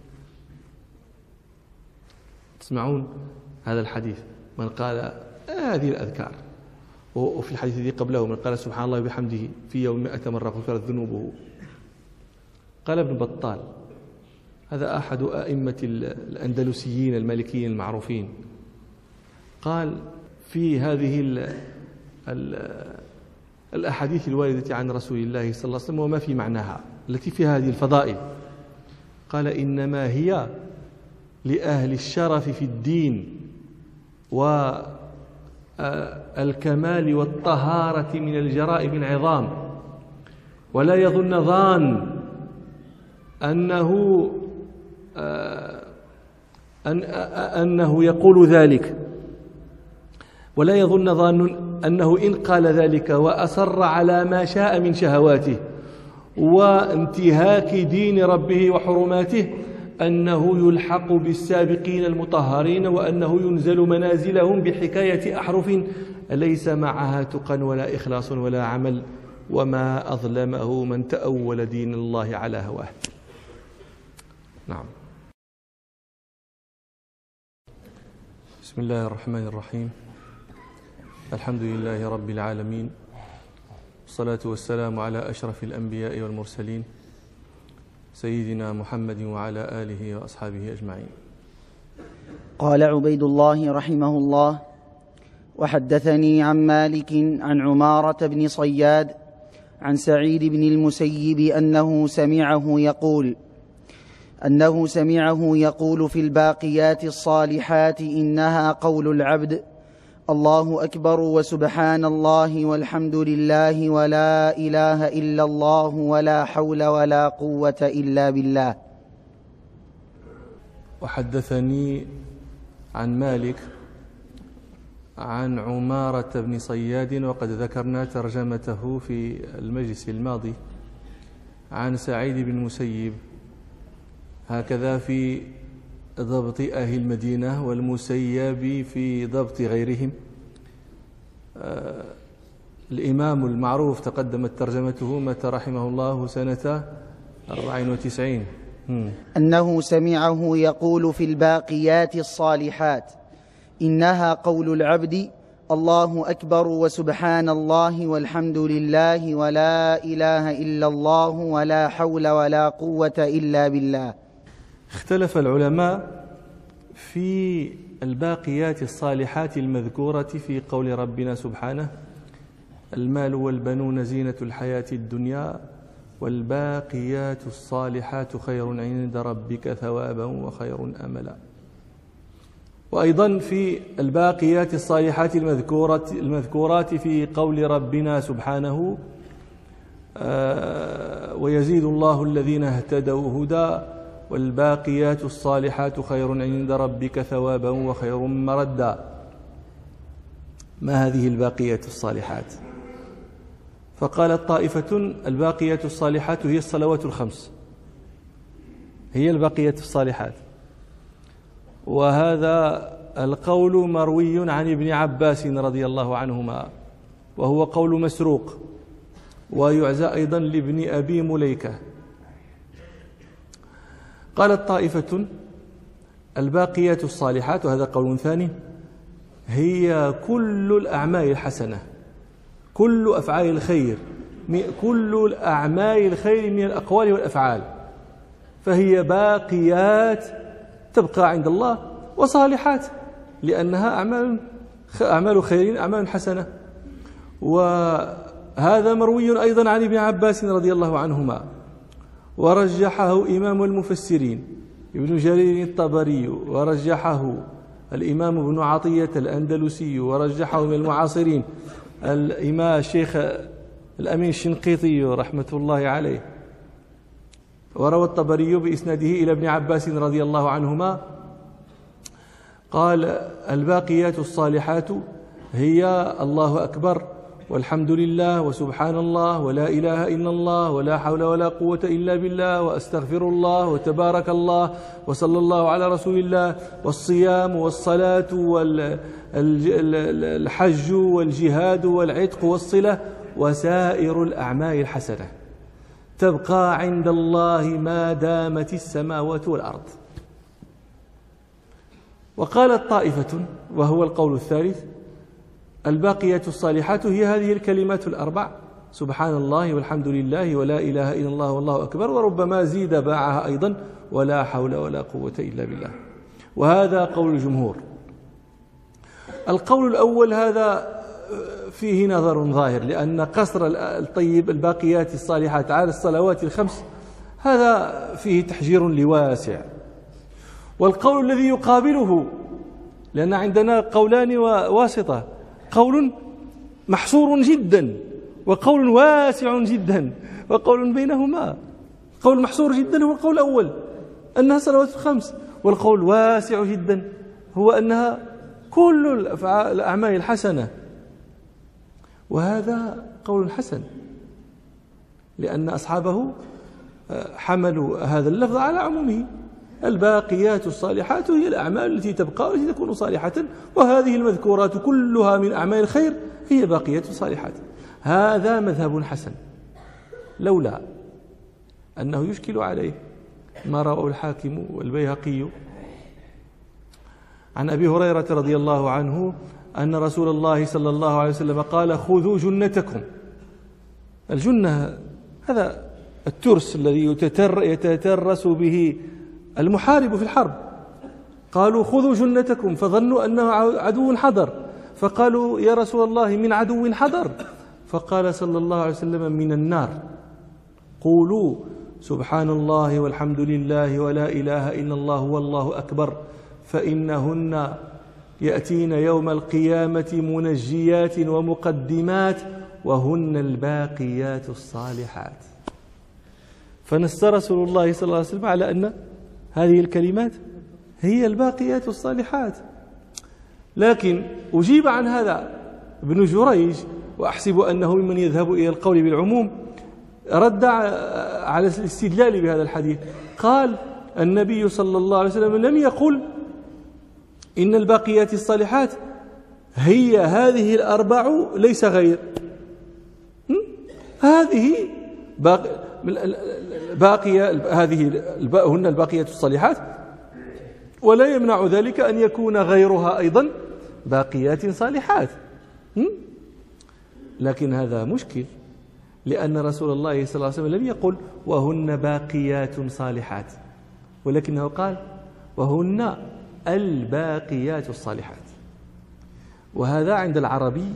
تسمعون هذا الحديث: من قال هذه الأذكار، وفي الحديث الذي قبله: من قال سبحان الله وبحمده في يوم 100 مرة غفرت ذنوبه. قال ابن بطال، هذا أحد أئمة الأندلسيين المالكيين المعروفين، قال: في هذه الأحاديث الواردة عن رسول الله صلى الله عليه وسلم وما في معناها التي فيها هذه الفضائل، قال: إنما هي لأهل الشرف في الدين والكمال والطهارة من الجرائم العظام، ولا يظن ظان أنه يقول ذلك، ولا يظن ظان أنه إن قال ذلك وأصر على ما شاء من شهواته وانتهاك دين ربه وحرماته أنه يلحق بالسابقين المطهرين، وأنه ينزل منازلهم بحكاية أحرف ليس معها تقى ولا إخلاص ولا عمل، وما أظلمه من تأول دين الله على هواه. نعم. بسم الله الرحمن الرحيم. الحمد لله رب العالمين، والصلاة والسلام على أشرف الأنبياء والمرسلين سيدنا محمد وعلى آله وأصحابه أجمعين. قال عبيد الله رحمه الله: وحدثني عن مالك عن عمارة بن صياد عن سعيد بن المسيب أنه سمعه يقول في الباقيات الصالحات: إنها قول العبد: الله أكبر وسبحان الله والحمد لله ولا إله إلا الله ولا حول ولا قوة إلا بالله. وحدثني عن مالك عن عمارة بن صياد، وقد ذكرنا ترجمته في المجلس الماضي، عن سعيد بن المسيب، هكذا في ضبط أهل المدينة، والمسيب في ضبط غيرهم. الإمام المعروف تقدمت ترجمته متى رحمه الله سنة 94. أنه سمعه يقول في الباقيات الصالحات: إنها قول العبد: الله أكبر وسبحان الله والحمد لله ولا إله إلا الله ولا حول ولا قوة إلا بالله. اختلف العلماء في الباقيات الصالحات المذكورة في قول ربنا سبحانه: المال والبنون زينة الحياة الدنيا والباقيات الصالحات خير عند ربك ثوابا وخير أملا. وأيضا في الباقيات الصالحات المذكورات في قول ربنا سبحانه: ويزيد الله الذين اهتدوا هدى والباقيات الصالحات خير عند ربك ثوابا وخير مردا. ما هذه الباقيات الصالحات؟ فقالت طائفة: الباقيات الصالحات هي الصلوات الخمس، هي الباقيات الصالحات. وهذا القول مروي عن ابن عباس رضي الله عنهما، وهو قول مسروق، ويعزى أيضا لابن أبي مليكة. قالت طائفة: الباقيات الصالحات، وهذا قول ثاني، هي كل الأعمال الحسنة، كل أفعال الخير، كل الأعمال الخير من الأقوال والأفعال، فهي باقيات تبقى عند الله وصالحات، لأنها أعمال خير، أعمال حسنة. وهذا مروي أيضا عن ابن عباس رضي الله عنهما، ورجحه إمام المفسرين ابن جرير الطبري، ورجحه الإمام ابن عطية الأندلسي، ورجحه من المعاصرين الإمام الشيخ الأمين الشنقيطي رحمة الله عليه. وروى الطبري بإسناده إلى ابن عباس رضي الله عنهما قال: الباقيات الصالحات هي الله أكبر والحمد لله وسبحان الله ولا إله إلا الله ولا حول ولا قوة إلا بالله وأستغفر الله وتبارك الله وصلى الله على رسول الله، والصيام والصلاة والحج والجهاد والعتق والصلة وسائر الأعمال الحسنة تبقى عند الله ما دامت السماوات والأرض. وقالت طائفة، وهو القول الثالث: الباقيات الصالحات هي هذه الكلمات الأربع: سبحان الله والحمد لله ولا إله إلا الله والله أكبر، وربما زيد باعها أيضا ولا حول ولا قوة إلا بالله. وهذا قول الجمهور. القول الأول هذا فيه نظر ظاهر، لأن قصر الطيب الباقيات الصالحات على الصلوات الخمس هذا فيه تحجير لواسع. والقول الذي يقابله، لأن عندنا قولان وواسطة: قول محصور جدا وقول واسع جدا وقول بينهما. قول محصور جدا هو القول الأول أنها صلوات الخمس، والقول واسع جدا هو أنها كل الأعمال الحسنة. وهذا قول حسن، لأن أصحابه حملوا هذا اللفظ على عمومه: الباقيات الصالحات هي الأعمال التي تبقى والتي تكون صالحة، وهذه المذكورات كلها من أعمال الخير هي باقيات صالحات. هذا مذهب حسن، لولا أنه يشكل عليه ما رواه الحاكم والبيهقي عن أبي هريرة رضي الله عنه أن رسول الله صلى الله عليه وسلم قال: خذوا جنتكم. الجنة هذا الترس الذي يتترس به المحارب في الحرب. قالوا: خذوا جنتكم، فظنوا أنه عدو حضر، فقالوا: يا رسول الله من عدو حضر؟ فقال صلى الله عليه وسلم: من النار. قولوا سبحان الله والحمد لله ولا إله إلا الله والله أكبر، فإنهن يأتين يوم القيامة منجيات ومقدمات وهن الباقيات الصالحات. فنص رسول الله صلى الله عليه وسلم على أن هذه الكلمات هي الباقيات الصالحات. لكن أجيب عن هذا ابن جريج، وأحسب أنه ممن يذهب إلى القول بالعموم، رد على الاستدلال بهذا الحديث. قال: النبي صلى الله عليه وسلم لم يقل إن الباقيات الصالحات هي هذه الأربع ليس غير، هذه باقية، هذه هن الباقيات الصالحات، ولا يمنع ذلك أن يكون غيرها أيضا باقيات صالحات. لكن هذا مشكل، لأن رسول الله صلى الله عليه وسلم لم يقل وهن باقيات صالحات، ولكنه قال وهن الباقيات الصالحات. وهذا عند العربي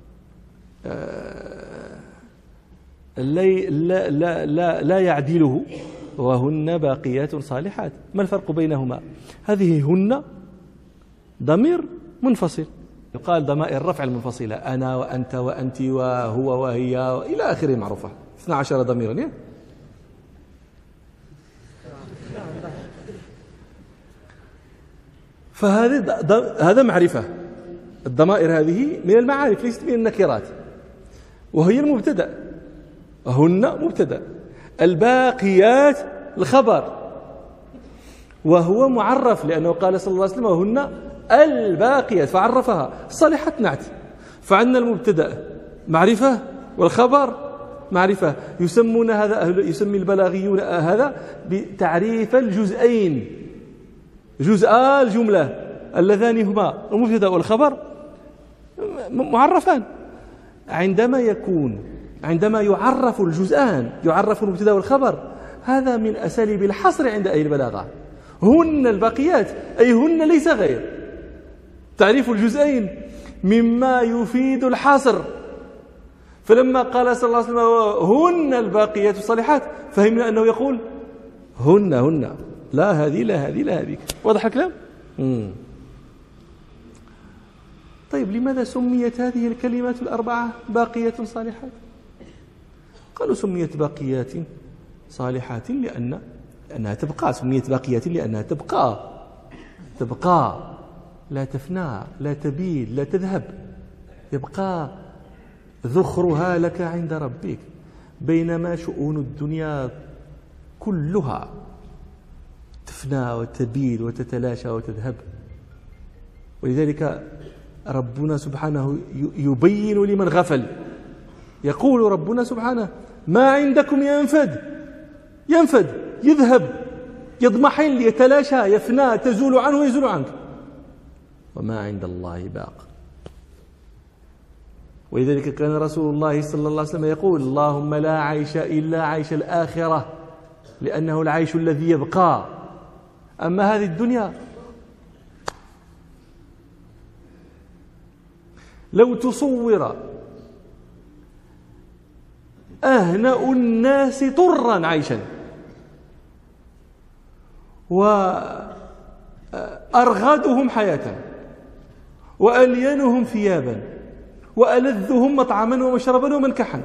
لا يعدله، وهن باقيات صالحات. ما الفرق بينهما؟ هذه هن ضمير منفصل، يقال ضمائر الرفع المنفصلة، أنا وأنت وأنت وهو وهي إلى آخره، معروفة 12 ضميرا. فهذا معرفة. الضمائر هذه من المعارف ليست من النكرات، وهي المبتدأ، هن مبتدأ، الباقيات الخبر، وهو معرف لأنه قال صلى الله عليه وسلم وهن الباقيات فعرفها. الصالحات نعت، فعندنا المبتدأ معرفة والخبر معرفة. يسمون هذا يسمي البلاغيون هذا بتعريف الجزئين، جزءا الجملة اللذان هما المبتدأ والخبر معرفان. عندما يعرف الجزءان، يعرف المبتدأ والخبر، هذا من أساليب الحصر عند أهل البلاغة. هن الباقيات أي هن ليس غير. تعريف الجزئين مما يفيد الحصر. فلما قال صلى الله عليه وسلم هن الباقيات الصالحات فهمنا أنه يقول هن لا هذه لا هذه لا هذه. واضح الكلام؟ طيب لماذا سميت هذه الكلمات الأربعة باقيات صالحات؟ قالوا سميت باقيات صالحات لأنها تبقى. سميت باقيات لأنها تبقى لا تفنى لا تبيد لا تذهب، يبقى ذخرها لك عند ربك، بينما شؤون الدنيا كلها تفنى وتبيد وتتلاشى وتذهب. ولذلك ربنا سبحانه يبين لمن غفل، يقول ربنا سبحانه ما عندكم ينفد يذهب يضمحل يتلاشى يفنى تزول عنه ويزول عنك، وما عند الله باق. ولذلك كان رسول الله صلى الله عليه وسلم يقول اللهم لا عيش إلا عيش الآخرة، لأنه العيش الذي يبقى. أما هذه الدنيا لو تصور أهنأ الناس طرا عيشا وأرغدهم حياة وألينهم ثيابا وألذهم مطعما ومشربا ومنكحا،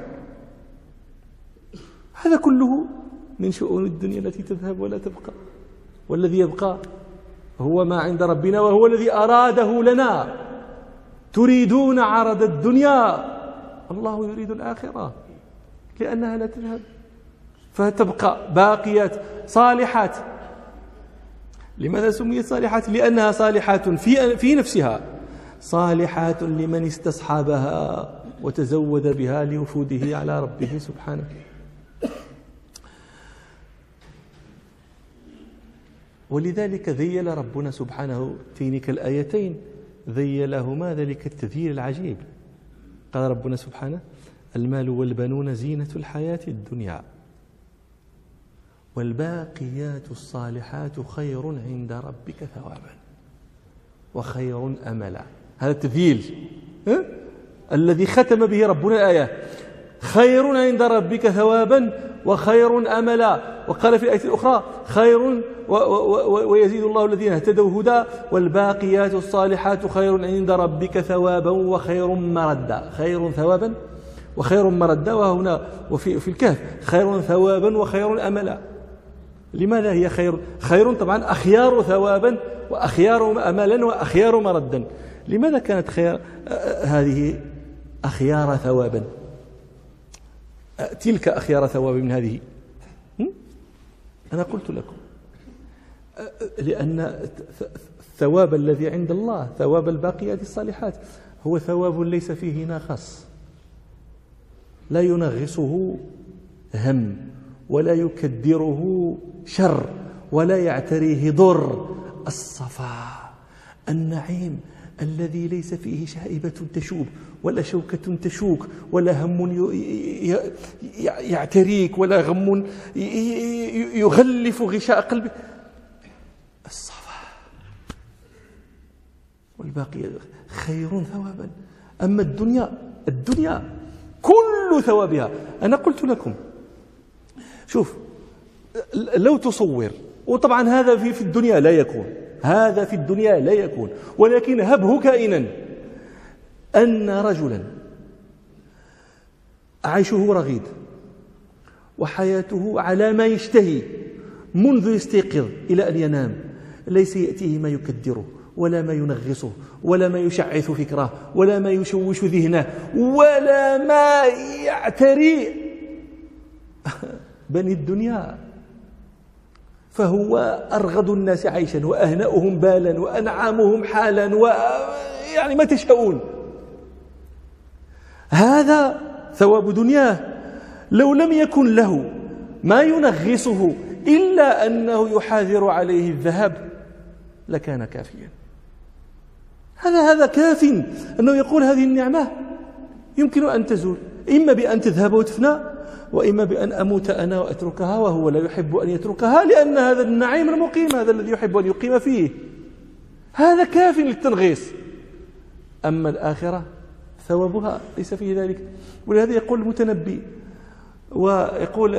هذا كله من شؤون الدنيا التي تذهب ولا تبقى، والذي يبقى هو ما عند ربنا، وهو الذي أراده لنا. تريدون عرض الدنيا، الله يريد الآخرة لأنها لا تذهب، فتبقى باقيات صالحات. لماذا سميت صالحات؟ لأنها صالحات في نفسها، صالحات لمن استصحابها وتزود بها لوفوده على ربه سبحانه. ولذلك ذيل ربنا سبحانه في تلك الآيتين، ذيلهما ذلك التذييل العجيب. قال ربنا سبحانه المال والبنون زينة الحياة الدنيا والباقيات الصالحات خير عند ربك ثوابا وخير أملا. هذا التذييل الذي ختم به ربنا الآية، خير عند ربك ثوابا وخير أملا. وقال في الآية الأخرى خير ويزيد الله الذين اهتدوا هدى والباقيات الصالحات خير عند ربك ثوابا وخير مردا. خير ثوابا وخير مردا، وهنا وفي الكهف خير ثوابا وخير أملا. لماذا هي خير طبعا أخيار ثوابا وأخيار أملا وأخيار مردا. لماذا كانت خير هذه أخيار ثوابا، تلك أخيار ثواب من هذه؟ أنا قلت لكم لأن الثواب الذي عند الله ثواب الباقيات الصالحات هو ثواب ليس فيه ناقص، لا ينغصه هم ولا يكدره شر ولا يعتريه ضر. الصفاء النعيم الذي ليس فيه شائبة تشوب ولا شوكة تشوك ولا هم يعتريك ولا غم يغلف غشاء قلبك. الصفا والباقي خير ثوابا. أما الدنيا كل ثوابها، أنا قلت لكم شوف، لو تصور، وطبعا هذا في الدنيا لا يكون، هذا في الدنيا لا يكون، ولكن هبه كائنا أن رجلا عيشه رغيد وحياته على ما يشتهي منذ يستيقظ إلى أن ينام، ليس يأتيه ما يكدره ولا ما ينغصه ولا ما يشعث فكره ولا ما يشوش ذهنه ولا ما يعتري بني الدنيا، فهو أرغد الناس عيشا وأهنأهم بالا وأنعامهم حالا ويعني ما تشاءون. هذا ثواب دنياه. لو لم يكن له ما ينغصه إلا أنه يحاذر عليه الذهاب لكان كافيا. هذا كاف، أنه يقول هذه النعمة يمكن أن تزول، إما بأن تذهب وتفنى، وإما بأن أموت أنا وأتركها وهو لا يحب أن يتركها، لأن هذا النعيم المقيم هذا الذي يحب أن يقيم فيه، هذا كاف للتنغيص. أما الآخرة ثوابها ليس فيه ذلك. ولهذا يقول المتنبي ويقول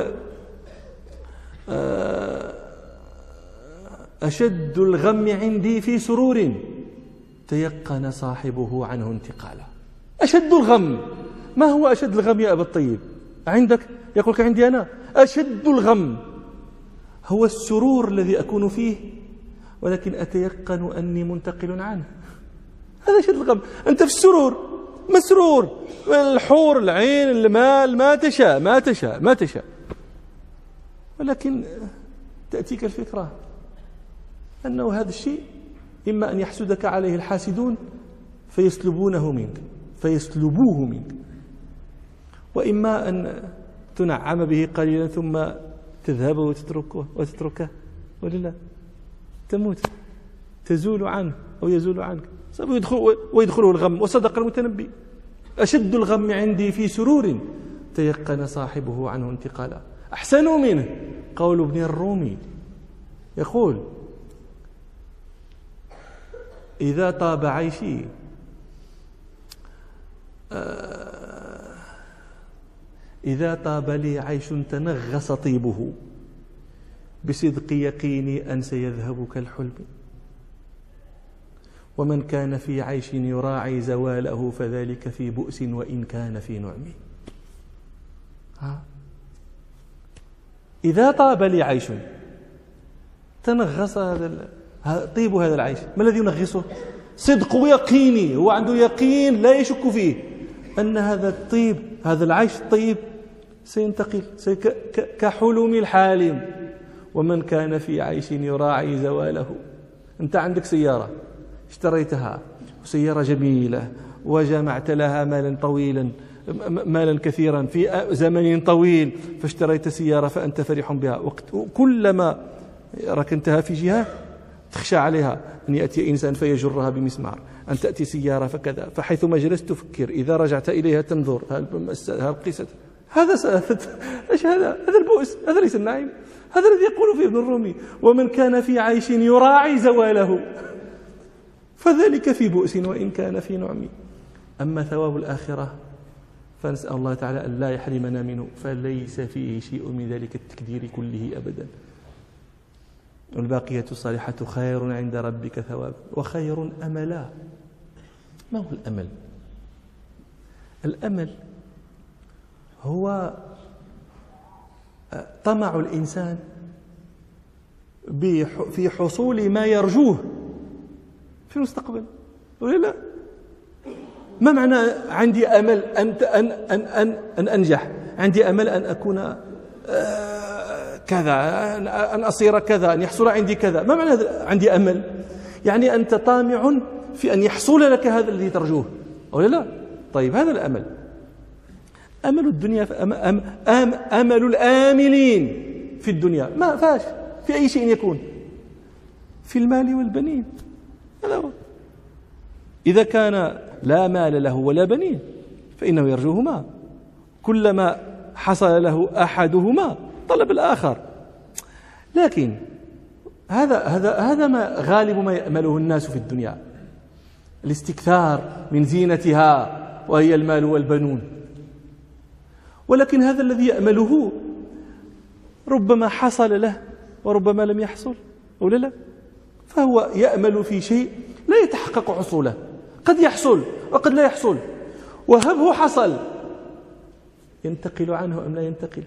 أشد الغم عندي في سرور تيقن صاحبه عنه انتقالا. أشد الغم، ما هو أشد الغم يا أبا الطيب عندك؟ يقول لك عندي أنا أشد الغم هو السرور الذي أكون فيه ولكن أتيقن أني منتقل عنه. هذا أشد الغم. أنت في السرور مسرور، الحور العين المال ما تشاء، ولكن تأتيك الفكرة أنه هذا الشيء إما أن يحسدك عليه الحاسدون فيسلبوه منك، وإما أن تنعم به قليلا ثم تذهب وتتركه ولله تموت، تزول عنه أو يزول عنك، ويدخله الغم. وصدق المتنبي أشد الغم عندي في سرور تيقن صاحبه عنه انتقالا. أحسن منه قول ابن الرومي يقول إذا طاب عيشي إذا طاب لي عيش تنغص طيبه بصدق يقيني أن سيذهب كالحلم، ومن كان في عيش يراعي زواله فذلك في بؤس وإن كان في نعم. إذا طاب لي عيش تنغص طيب هذا العيش، ما الذي ينغصه؟ صدق يقيني، هو عنده يقين لا يشك فيه أن هذا الطيب، هذا العيش الطيب سينتقل كحلم الحالم. ومن كان في عيش يراعي زواله، أنت عندك سيارة اشتريتها سيارة جميلة وجمعت لها مالا كثيرا في زمن طويل، فاشتريت سيارة فأنت فرح بها، وكلما ركنتها في جهة تخشى عليها أن يأتي إنسان فيجرها بمسمار، أن تأتي سيارة فكذا، فحيثما جلست تفكر، إذا رجعت إليها تنظر هل قيست هذا إيش هذا البؤس، هذا ليس النعيم، هذا الذي يقول فيه ابن الرومي ومن كان في عيش يراعي زواله فذلك في بؤس وإن كان في نعم. أما ثواب الآخرة فنسأل الله تعالى أن لا يحرمنا منه، فليس فيه شيء من ذلك التكدير كله أبدا. والباقية الصالحة خير عند ربك ثواب وخير أملا. ما هو الأمل؟ الأمل هو طمع الإنسان في حصول ما يرجوه في المستقبل، ولا لا؟ ما معنى عندي أمل أن أنجح، عندي أمل أن أكون كذا، أن أصير كذا، أن يحصل عندي كذا. ما معنى عندي أمل؟ يعني أنت طامع في أن يحصل لك هذا الذي ترجوه، ولا لا؟ طيب هذا الأمل. أمل الدنيا أمل الآملين في الدنيا ما فاش في أي شيء يكون، في المال والبنين، هذا هو. إذا كان لا مال له ولا بنين فإنه يرجوهما، كلما حصل له أحدهما طلب الآخر. لكن هذا ما غالب ما يأمله الناس في الدنيا، الاستكثار من زينتها وهي المال والبنون. ولكن هذا الذي يأمله ربما حصل له وربما لم يحصل، ولا لا؟ فهو يأمل في شيء لا يتحقق حصوله، قد يحصل وقد لا يحصل، وهبه حصل، ينتقل عنه أم لا ينتقل؟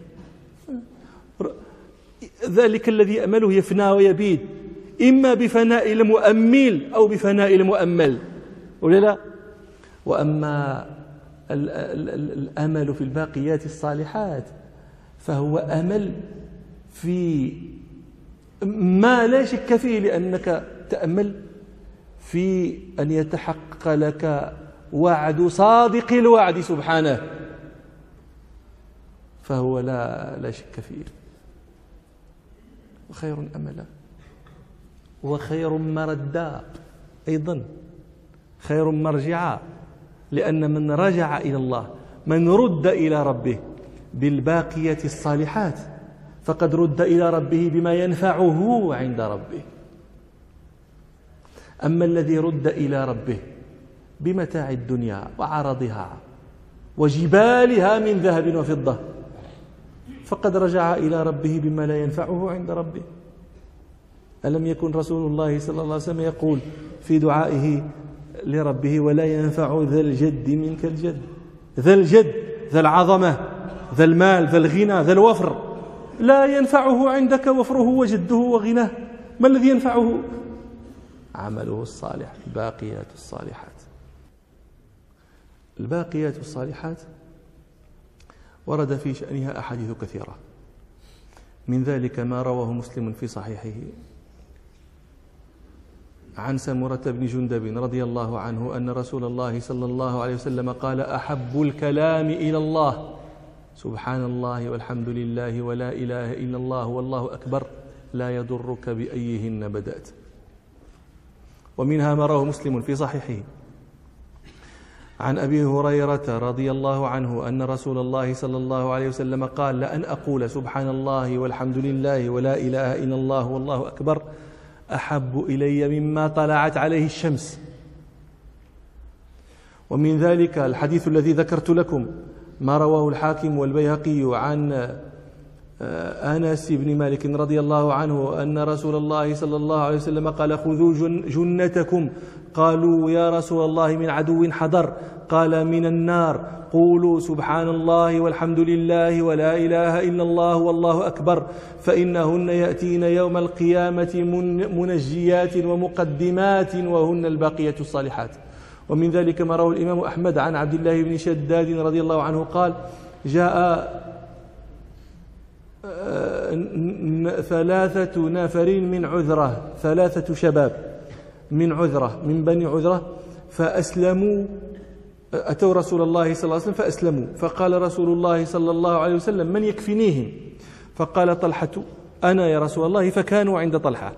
ذلك الذي يأمله يفنى ويبيد، إما بفناء المؤمل أو بفناء المؤمل، ولا لا؟ وأما الأمل في الباقيات الصالحات فهو أمل في ما لا شك فيه، لأنك تأمل في أن يتحقق لك وعد صادق الوعد سبحانه، فهو لا شك فيه. وخير أملا وخير مردا، أيضا خير مرجعا، لأن من رجع إلى الله، من رد إلى ربه بالباقية الصالحات فقد رد إلى ربه بما ينفعه عند ربه. أما الذي رد إلى ربه بمتاع الدنيا وعرضها وجبالها من ذهب وفضة فقد رجع إلى ربه بما لا ينفعه عند ربه. ألم يكن رسول الله صلى الله عليه وسلم يقول في دعائه لربه: ولا ينفع ذا الجد منك الجد. ذا الجد، ذا العظمة، ذا المال، ذا الغنى، ذا الوفر، لا ينفعه عندك وفره وجده وغناه. ما الذي ينفعه؟ عمله الصالح، الباقيات الصالحات. الباقيات الصالحات ورد في شأنها أحاديث كثيرة، من ذلك ما رواه مسلم في صحيحه عن سمرة بن جندب رضي الله عنه أن رسول الله صلى الله عليه وسلم قال: أحب الكلام إلى الله سبحان الله والحمد لله ولا إله إلا الله والله أكبر لا يضرك بأيهن بدأت. ومنها ما رواه مسلم في صحيحه عن أبي هريرة رضي الله عنه أن رسول الله صلى الله عليه وسلم قال: لأن أقول سبحان الله والحمد لله ولا إله إلا الله والله أكبر أحب إلي مما طلعت عليه الشمس. ومن ذلك الحديث الذي ذكرت لكم ما رواه الحاكم والبيهقي عن أنس بن مالك رضي الله عنه أن رسول الله صلى الله عليه وسلم قال: خذوا جنتكم. قالوا: يا رسول الله من عدو حضر؟ قال: من النار. قولوا سبحان الله والحمد لله ولا إله إلا الله والله أكبر فإنهن يأتين يوم القيامة منجيات ومقدمات وهن الباقية الصالحات. ومن ذلك ما رواه الإمام أحمد عن عبد الله بن شداد رضي الله عنه قال: جاء 3 نفر من عذرة، 3 شباب من عذرة من بني عذرة فأسلموا، أتوا رسول الله صلى الله عليه وسلم فأسلموا، فقال رسول الله صلى الله عليه وسلم: من يكفنيهم؟ فقال طلحة: أنا يا رسول الله. فكانوا عند طلحة،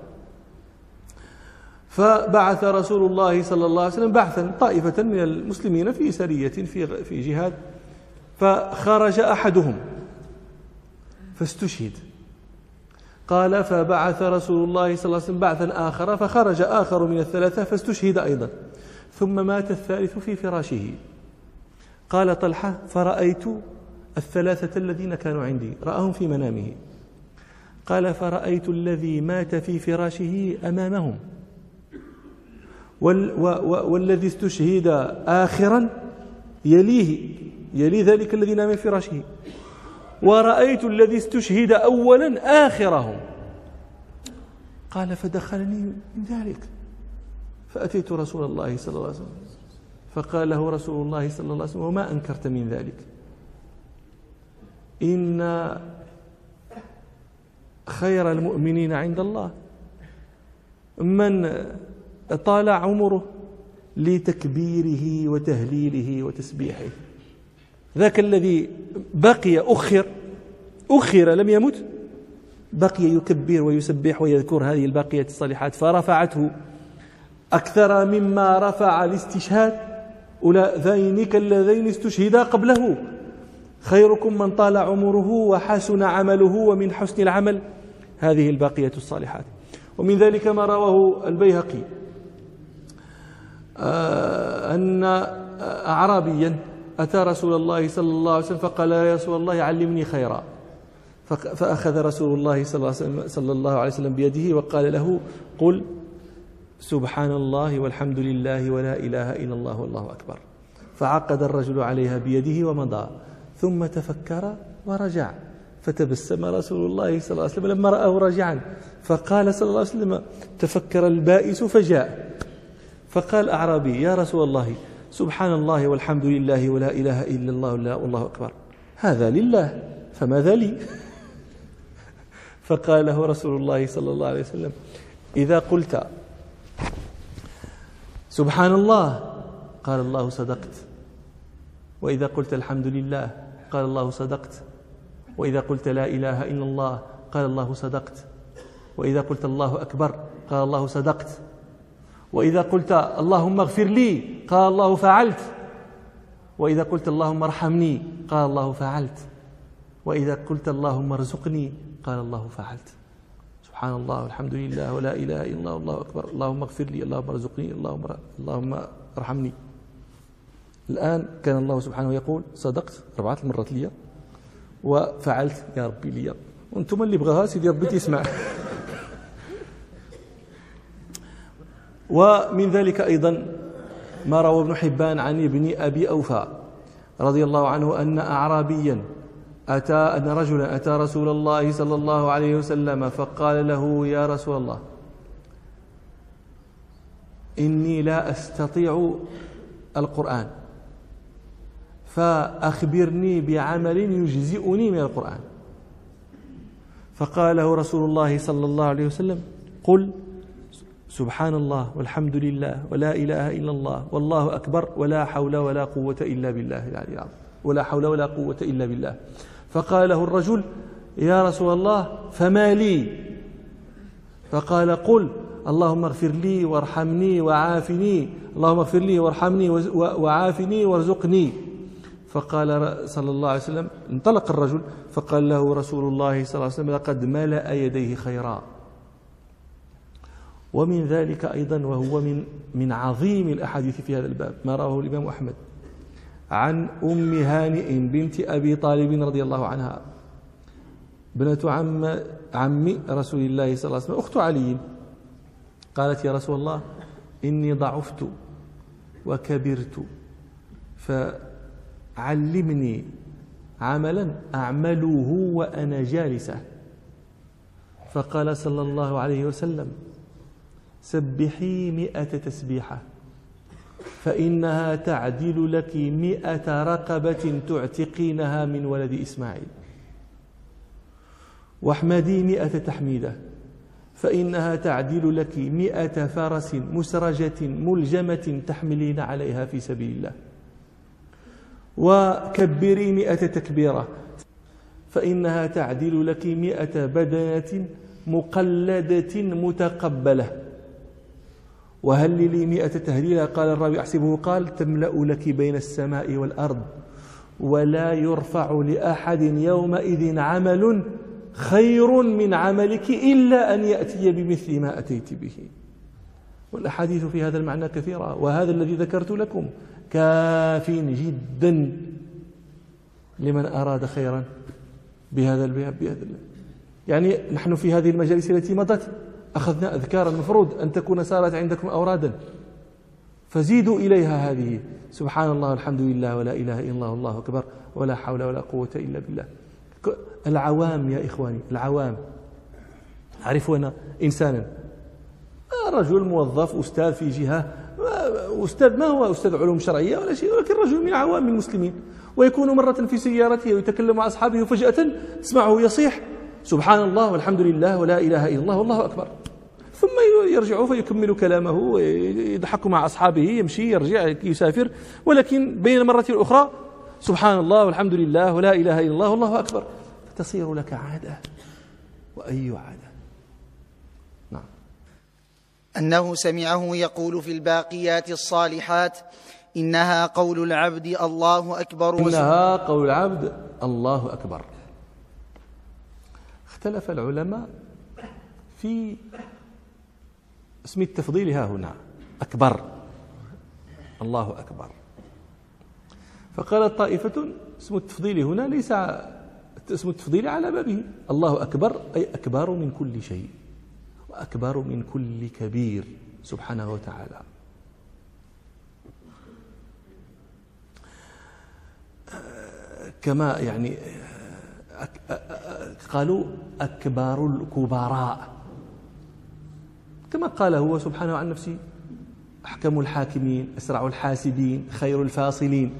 فبعث رسول الله صلى الله عليه وسلم بعثا طائفة من المسلمين في سرية في جهاد، فخرج أحدهم فاستشهد. قال: فبعث رسول الله صلى الله عليه وسلم بعثا آخر فخرج آخر من ال3 فاستشهد أيضا، ثم مات الثالث في فراشه. قال طلحة: فرأيت ال3 الذين كانوا عندي، رأهم في منامه. قال: فرأيت الذي مات في فراشه أمامهم، والذي استشهد آخرا يلي ذلك الذي نام في فراشه، ورأيت الذي استشهد أولا آخرهم. قال: فدخلني من ذلك، فأتيت رسول الله صلى الله عليه وسلم فقال له رسول الله صلى الله عليه وسلم: وما أنكرت من ذلك؟ إن خير المؤمنين عند الله من طال عمره لتكبيره وتهليله وتسبيحه. ذاك الذي بقي أخر لم يمت، بقي يكبر ويسبح ويذكر هذه الباقيات الصالحات، فرفعته أكثر مما رفع الاستشهاد أولئك اللذين استشهدا قبله خيركم من طال عمره وحسن عمله ومن حسن العمل هذه الباقية الصالحات. ومن ذلك ما رواه البيهقي أن أعرابيا أتى رسول الله صلى الله عليه وسلم فقال يا رسول الله علمني خيرا، فأخذ رسول الله صلى الله عليه وسلم بيده وقال له قل سبحان الله والحمد لله ولا إله إلا الله والله أكبر. فعقد الرجل عليها بيده ومضى، ثم تفكر ورجع، فتبسم رسول الله صلى الله عليه وسلم لما رآه راجعا، فقال صلى الله عليه وسلم تفكر البائس فجاء، فقال أعرابي يا رسول الله سبحان الله والحمد لله ولا إله إلا الله والله أكبر، هذا لله فماذا لي؟ فقال له رسول الله صلى الله عليه وسلم إذا قلت سبحان الله قال الله صدقت، وإذا قلت الحمد لله قال الله صدقت، وإذا قلت لا إله إلا الله قال الله صدقت، وإذا قلت الله أكبر قال الله صدقت، وإذا قلت اللهم اغفر لي قال الله فعلت، وإذا قلت اللهم ارحمني قال الله فعلت، وإذا قلت اللهم ارزقني قال الله فعلت. سبحان الله والحمد لله ولا إله إلا الله والله أكبر، اللهم اغفر لي، اللهم ارزقني، اللهم ارحمني. الآن كان الله سبحانه يقول صدقت 4 مرات لي وفعلت يا ربي لي، وانتم اللي بغاها سيدي ربي تسمع. ومن ذلك أيضا ما روى ابن حبان عن ابن أبي أوفى رضي الله عنه أن أعرابيا أن رجلا أتى رسول الله صلى الله عليه وسلم فقال له يا رسول الله إني لا أستطيع القرآن فأخبرني بعمل يجزئني من القرآن. فقال له رسول الله صلى الله عليه وسلم قل سبحان الله والحمد لله ولا إله إلا الله والله أكبر ولا حول ولا قوة إلا بالله العلي العظيم، ولا حول ولا قوة إلا بالله. فقال له الرجل يا رسول الله فما لي؟ فقال قل اللهم اغفر لي وارحمني وعافني، اللهم اغفر لي وارحمني وعافني وارزقني. فقال صلى الله عليه وسلم انطلق الرجل فقال له رسول الله صلى الله عليه وسلم لقد ملأ يديه خيرا. ومن ذلك أيضا وهو من عظيم الأحاديث في هذا الباب ما رواه الإمام أحمد عن أم هانئ بنت أبي طالب رضي الله عنها بنت عم رسول الله صلى الله عليه وسلم أخت علي، قالت يا رسول الله إني ضعفت وكبرت فعلمني عملا أعمله وأنا جالسة. فقال صلى الله عليه وسلم سبحي 100 تسبيحة فإنها تعدل لك 100 رقبة تعتقينها من ولد إسماعيل، واحمدي 100 تحميدة فإنها تعدل لك 100 فرس مسرجة ملجمة تحملين عليها في سبيل الله، وكبري 100 تكبيرة فإنها تعدل لك 100 بدنة مقلدة متقبلة، وهللي 100 تهليلة. قال الراوي أحسبه قال تملأ لك بين السماء والأرض ولا يرفع لأحد يومئذ عمل خير من عملك إلا أن يأتي بمثل ما أتيت به. والأحاديث في هذا المعنى كثيرة، وهذا الذي ذكرت لكم كاف جدا لمن أراد خيرا بهذا الباب. يعني نحن في هذه المجالس التي مضت أخذنا أذكار المفروض أن تكون سارت عندكم أورادا، فزيدوا إليها هذه سبحان الله والحمد لله ولا إله إلا الله والله أكبر ولا حول ولا قوة إلا بالله. العوام يا إخواني، العوام أعرف أنا إنسانا رجل موظف أستاذ في جهة، أستاذ ما هو أستاذ علوم شرعية ولا شيء، ولكن رجل من عوام المسلمين، ويكون مرة في سيارته ويتكلم مع أصحابه وفجأة تسمعه يصيح سبحان الله والحمد لله ولا إله إلا الله والله أكبر، ثم يرجع فيكمل كلامه ويضحك مع أصحابه، يمشي يرجع يسافر، ولكن بين المرة الأخرى سبحان الله والحمد لله ولا إله إلا الله والله أكبر، فتصير لك عادة. وأي عادة؟ نعم. أنه سمعه يقول في الباقيات الصالحات: إنها قول العبد الله أكبر. إنها قول العبد الله أكبر. اختلف العلماء في اسم التفضيل ها هنا، أكبر، الله أكبر. فقال طائفة اسم التفضيل هنا ليس اسم التفضيل على بابه، الله أكبر أي أكبر من كل شيء وأكبر من كل كبير سبحانه وتعالى. كما يعني قالوا أكبر الكبراء، كما قال هو سبحانه عن نفسه: أحكم الحاكمين، أسرع الحاسبين، خير الفاصلين.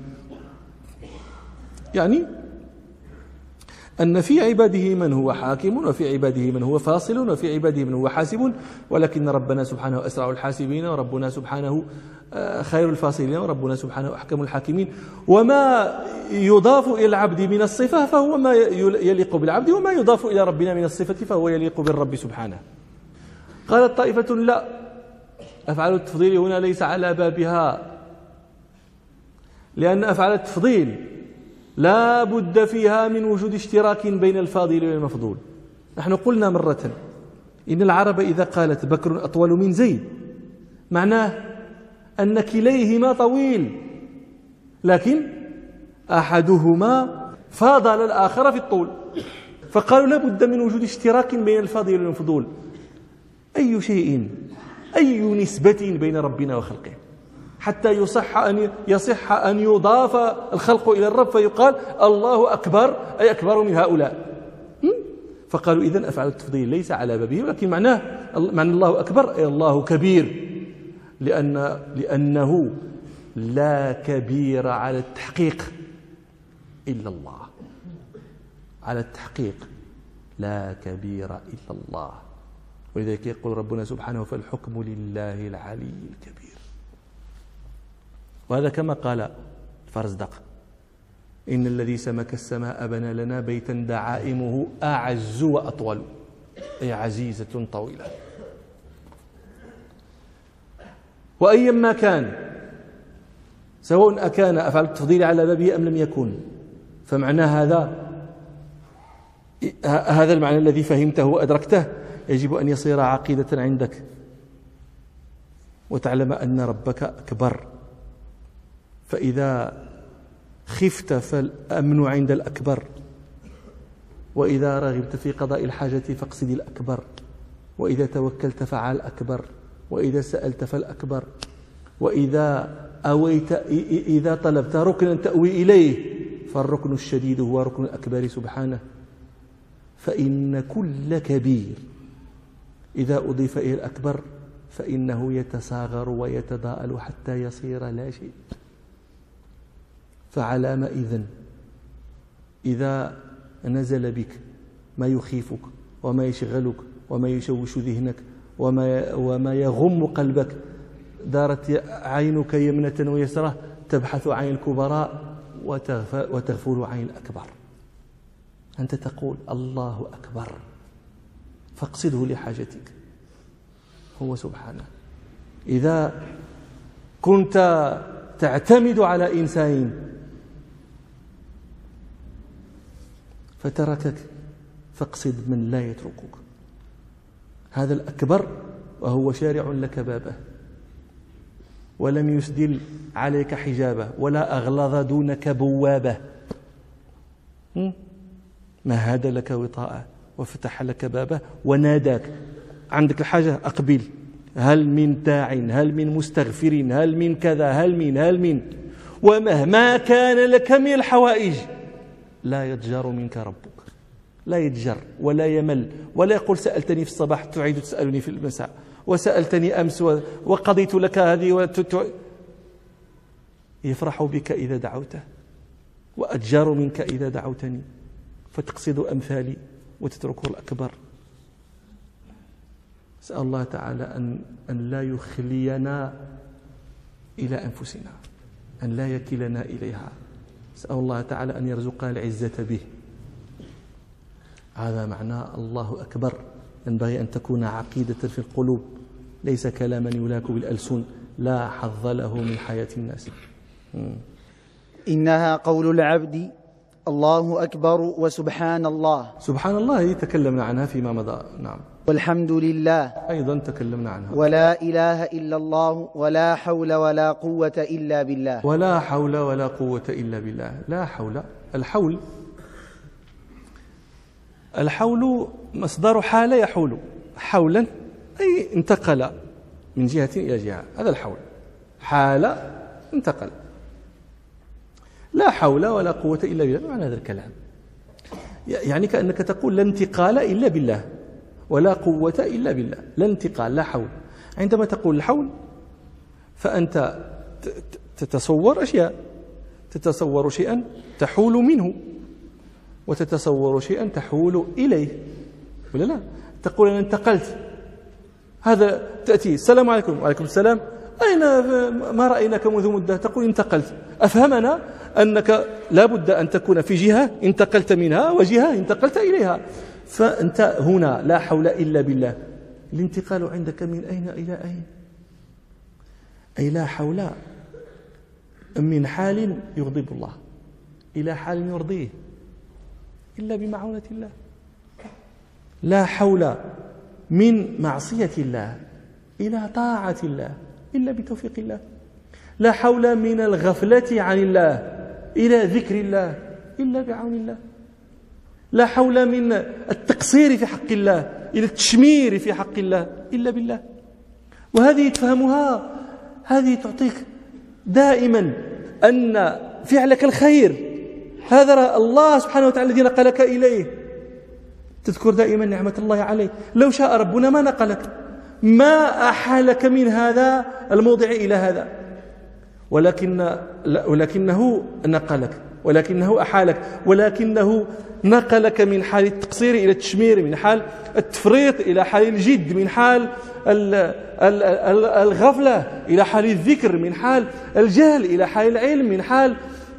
يعني أن في عباده من هو حاكم، وفي عباده من هو فاصل، وفي عباده من هو حاسب، ولكن ربنا سبحانه أسرع الحاسبين، وربنا سبحانه خير الفاصلين، وربنا سبحانه أحكم الحاكمين. وما يضاف إلى العبد من الصفة فهو ما يليق بالعبد، وما يضاف إلى ربنا من الصفة فهو يليق بالرب سبحانه. قالت طائفة: لا، أفعال التفضيل هنا ليس على بابها، لأن أفعال التفضيل لا بد فيها من وجود اشتراك بين الفاضل والمفضول. نحن قلنا مرة إن العرب إذا قالت بكر أطول من زيد معناه أن كليهما طويل، لكن أحدهما فاضل الآخر في الطول، فقالوا لا بد من وجود اشتراك بين الفاضل والمفضول. أي شيء، أي نسبة بين ربنا وخلقه حتى يصح أن يضاف الخلق إلى الرب فيقال الله أكبر أي أكبر من هؤلاء. فقالوا إذن أفعال التفضيل ليس على بابه، ولكن معنى الله أكبر أي الله كبير، لأنه لا كبير على التحقيق إلا الله، على التحقيق لا كبير إلا الله. ولذلك يقول ربنا سبحانه: فالحكم لله العلي الكبير. وهذا كما قال الفرزدق: إن الذي سمك السماء بنى لنا بيتا دعائمه أعز وأطول، أي عزيزة طويلة. وأيا ما كان، سواء أكان أفعال التفضيل على بابه أم لم يكن، فمعنى هذا المعنى الذي فهمته وأدركته يجب أن يصير عقيدة عندك، وتعلم أن ربك أكبر. فإذا خفت فالأمن عند الأكبر، وإذا رغبت في قضاء الحاجة فاقصد الأكبر، وإذا توكلت فعلى الأكبر، وإذا سألت فالأكبر، وإذا أويت إذا طلبت ركنا تأوي إليه فالركن الشديد هو ركن الأكبر سبحانه. فإن كل كبير إذا أضيف إلى الأكبر فإنه يتصاغر ويتضاءل حتى يصير لا شيء. فعلام إذا نزل بك ما يخيفك وما يشغلك وما يشوش ذهنك وما يغم قلبك، دارت عينك يمنة ويسرة تبحث عن الكبراء وتغفل عن الأكبر. أنت تقول الله أكبر فاقصده لحاجتك هو سبحانه. إذا كنت تعتمد على إنسان فتركك فاقصد من لا يتركك، هذا الأكبر وهو شارع لك بابه ولم يسدل عليك حجابه ولا أغلظ دونك بوابه، مهد لك وطاءه وفتح لك بابه وناداك: عندك الحاجة أقبل، هل من داع، هل من مستغفر، هل من كذا، هل من ومهما كان لك من الحوائج لا يتجر منك ربك، لا يتجر ولا يمل ولا يقول سألتني في الصباح تعيد تسألني في المساء، وسألتني أمس وقضيت لك هذه يفرح بك إذا دعوته وأتجر منك إذا دعوتني، فتقصد أمثالي وتتركه الأكبر. أسأل الله تعالى أن لا يخلينا إلى أنفسنا، أن لا يكلنا إليها. أسأل الله تعالى أن يرزقنا العزة به. هذا معنى الله أكبر، ينبغي أن تكون عقيدة في القلوب ليس كلاما يلاك بالألسن، لا حظ له من حياة الناس. إنها قول العبد الله أكبر وسبحان الله. سبحان الله تكلمنا عنها فيما مضى. نعم. والحمد لله أيضا تكلمنا عنها. ولا إله إلا الله ولا حول ولا قوة إلا بالله. ولا حول ولا قوة إلا بالله. لا حول. الحول مصدر حال يحول، حولا أي انتقل من جهة إلى جهة، هذا الحول. حال انتقل. لا حول ولا قوة إلا بالله، معنى هذا الكلام يعني كأنك تقول لا انتقال إلا بالله ولا قوة إلا بالله. لا انتقال، لا حول. عندما تقول الحول فأنت تتصور أشياء، تتصور شيئا تحول منه، وتتصور شيئا تحول إليه، ولا لا؟ تقول أنا انتقلت، هذا تأتي السلام عليكم، وعليكم السلام، أين ما رأيناك منذ مدة، تقول انتقلت. أفهمنا أنك لا بد أن تكون في جهة انتقلت منها وجهة انتقلت إليها، فأنت هنا لا حول إلا بالله. الانتقال عندك من أين إلى أين؟ أي لا حول من حال يغضب الله إلى حال يرضيه إلا بمعونة الله. لا حول من معصية الله إلى طاعة الله إلا بتوفيق الله. لا حول من الغفلة عن الله إلى ذكر الله إلا بعون الله. لا حول من التقصير في حق الله إلى التشمير في حق الله إلا بالله. وهذه تفهمها، هذه تعطيك دائما أن فعلك الخير هذا الله سبحانه وتعالى الذي نقلك إليه. تذكر دائما نعمة الله عليك. لو شاء ربنا ما نقلك، ما أحالك من هذا الموضع إلى هذا، ولكنه نقلك، ولكنه أحالك، ولكنه نقلك من حال التقصير إلى التشمير، من حال التفريط إلى حال الجد، من حال الغفلة إلى حال الذكر، من حال الجهل إلى حال العلم، من حال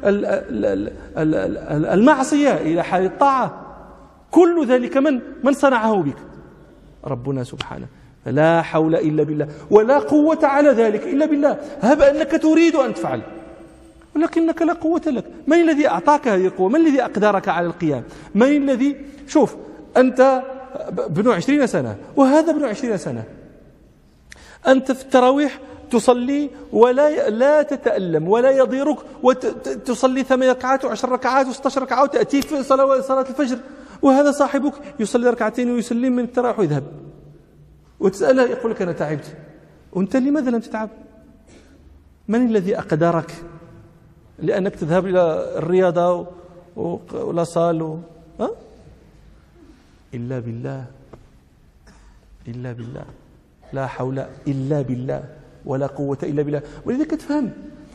المعصية إلى حال الطاعة. كل ذلك من صنعه بك؟ ربنا سبحانه. فلا حول إلا بالله ولا قوة على ذلك إلا بالله. هب أنك تريد أن تفعل ولكنك لا قوة لك. من الذي أعطاك هذه القوة؟ من الذي أقدرك على القيام؟ من الذي؟ شوف، أنت ابن 20 سنة وهذا ابن 20 سنة، أنت في التراويح تصلي ولا تتألم ولا يضيرك، وتصلي 8 ركعات و10 ركعات و16 ركعة، وتأتي في صلاة الفجر، وهذا صاحبك يصلي ركعتين ويسلم من التراويح ويذهب، وتسأله يقول لك أنا تعبت. وأنت لماذا لم تتعب؟ من الذي أقدرك لأنك تذهب إلى الرياضة ولا صال إلا بالله. إلا بالله. لا حول إلا بالله ولا قوة إلا بالله. ولذلك تفهم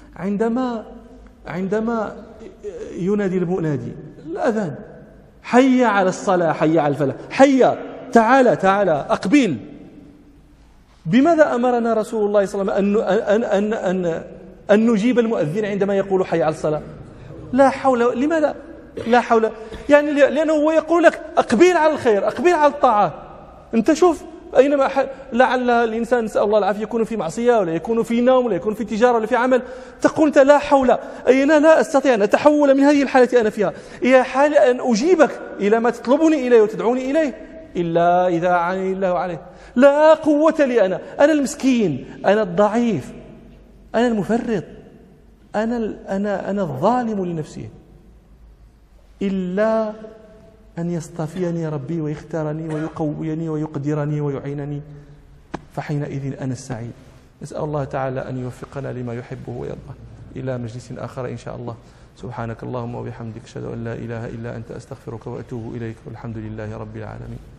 عندما ينادي المنادي الأذان، حي على الصلاة، حي على الفلاح، حي، تعالى أقبل. بماذا أمرنا رسول الله صلى الله عليه وسلم أن نجيب المؤذن عندما يقول حي على الصلاة؟ لا حول. لماذا لا حول؟ يعني لأنه هو يقول لك أقبل على الخير، أقبل على الطاعة. أنت شوف أينما لعل الإنسان نسأل الله العافية يكون في معصية ولا يكون في نوم ولا يكون في تجارة ولا في عمل، تقول أنت لا حول، أي أنا لا أستطيع أن أتحول من هذه الحالة أنا فيها إلى حال أن أجيبك إلى ما تطلبني إليه وتدعوني إليه إلا إذا أعانني الله عليه. لا قوة لي، أنا المسكين، أنا الضعيف، أنا المفرط، أنا الظالم لنفسي، إلا أن يصطفيني ربي ويختارني ويقويني ويقدرني ويعينني، فحينئذ أنا السعيد. نسأل الله تعالى أن يوفقنا لما يحبه ويرضى. إلى مجلس آخر إن شاء الله. سبحانك اللهم وبحمدك، أشهد أن لا إله إلا أنت، أستغفرك وأتوب إليك، والحمد لله رب العالمين.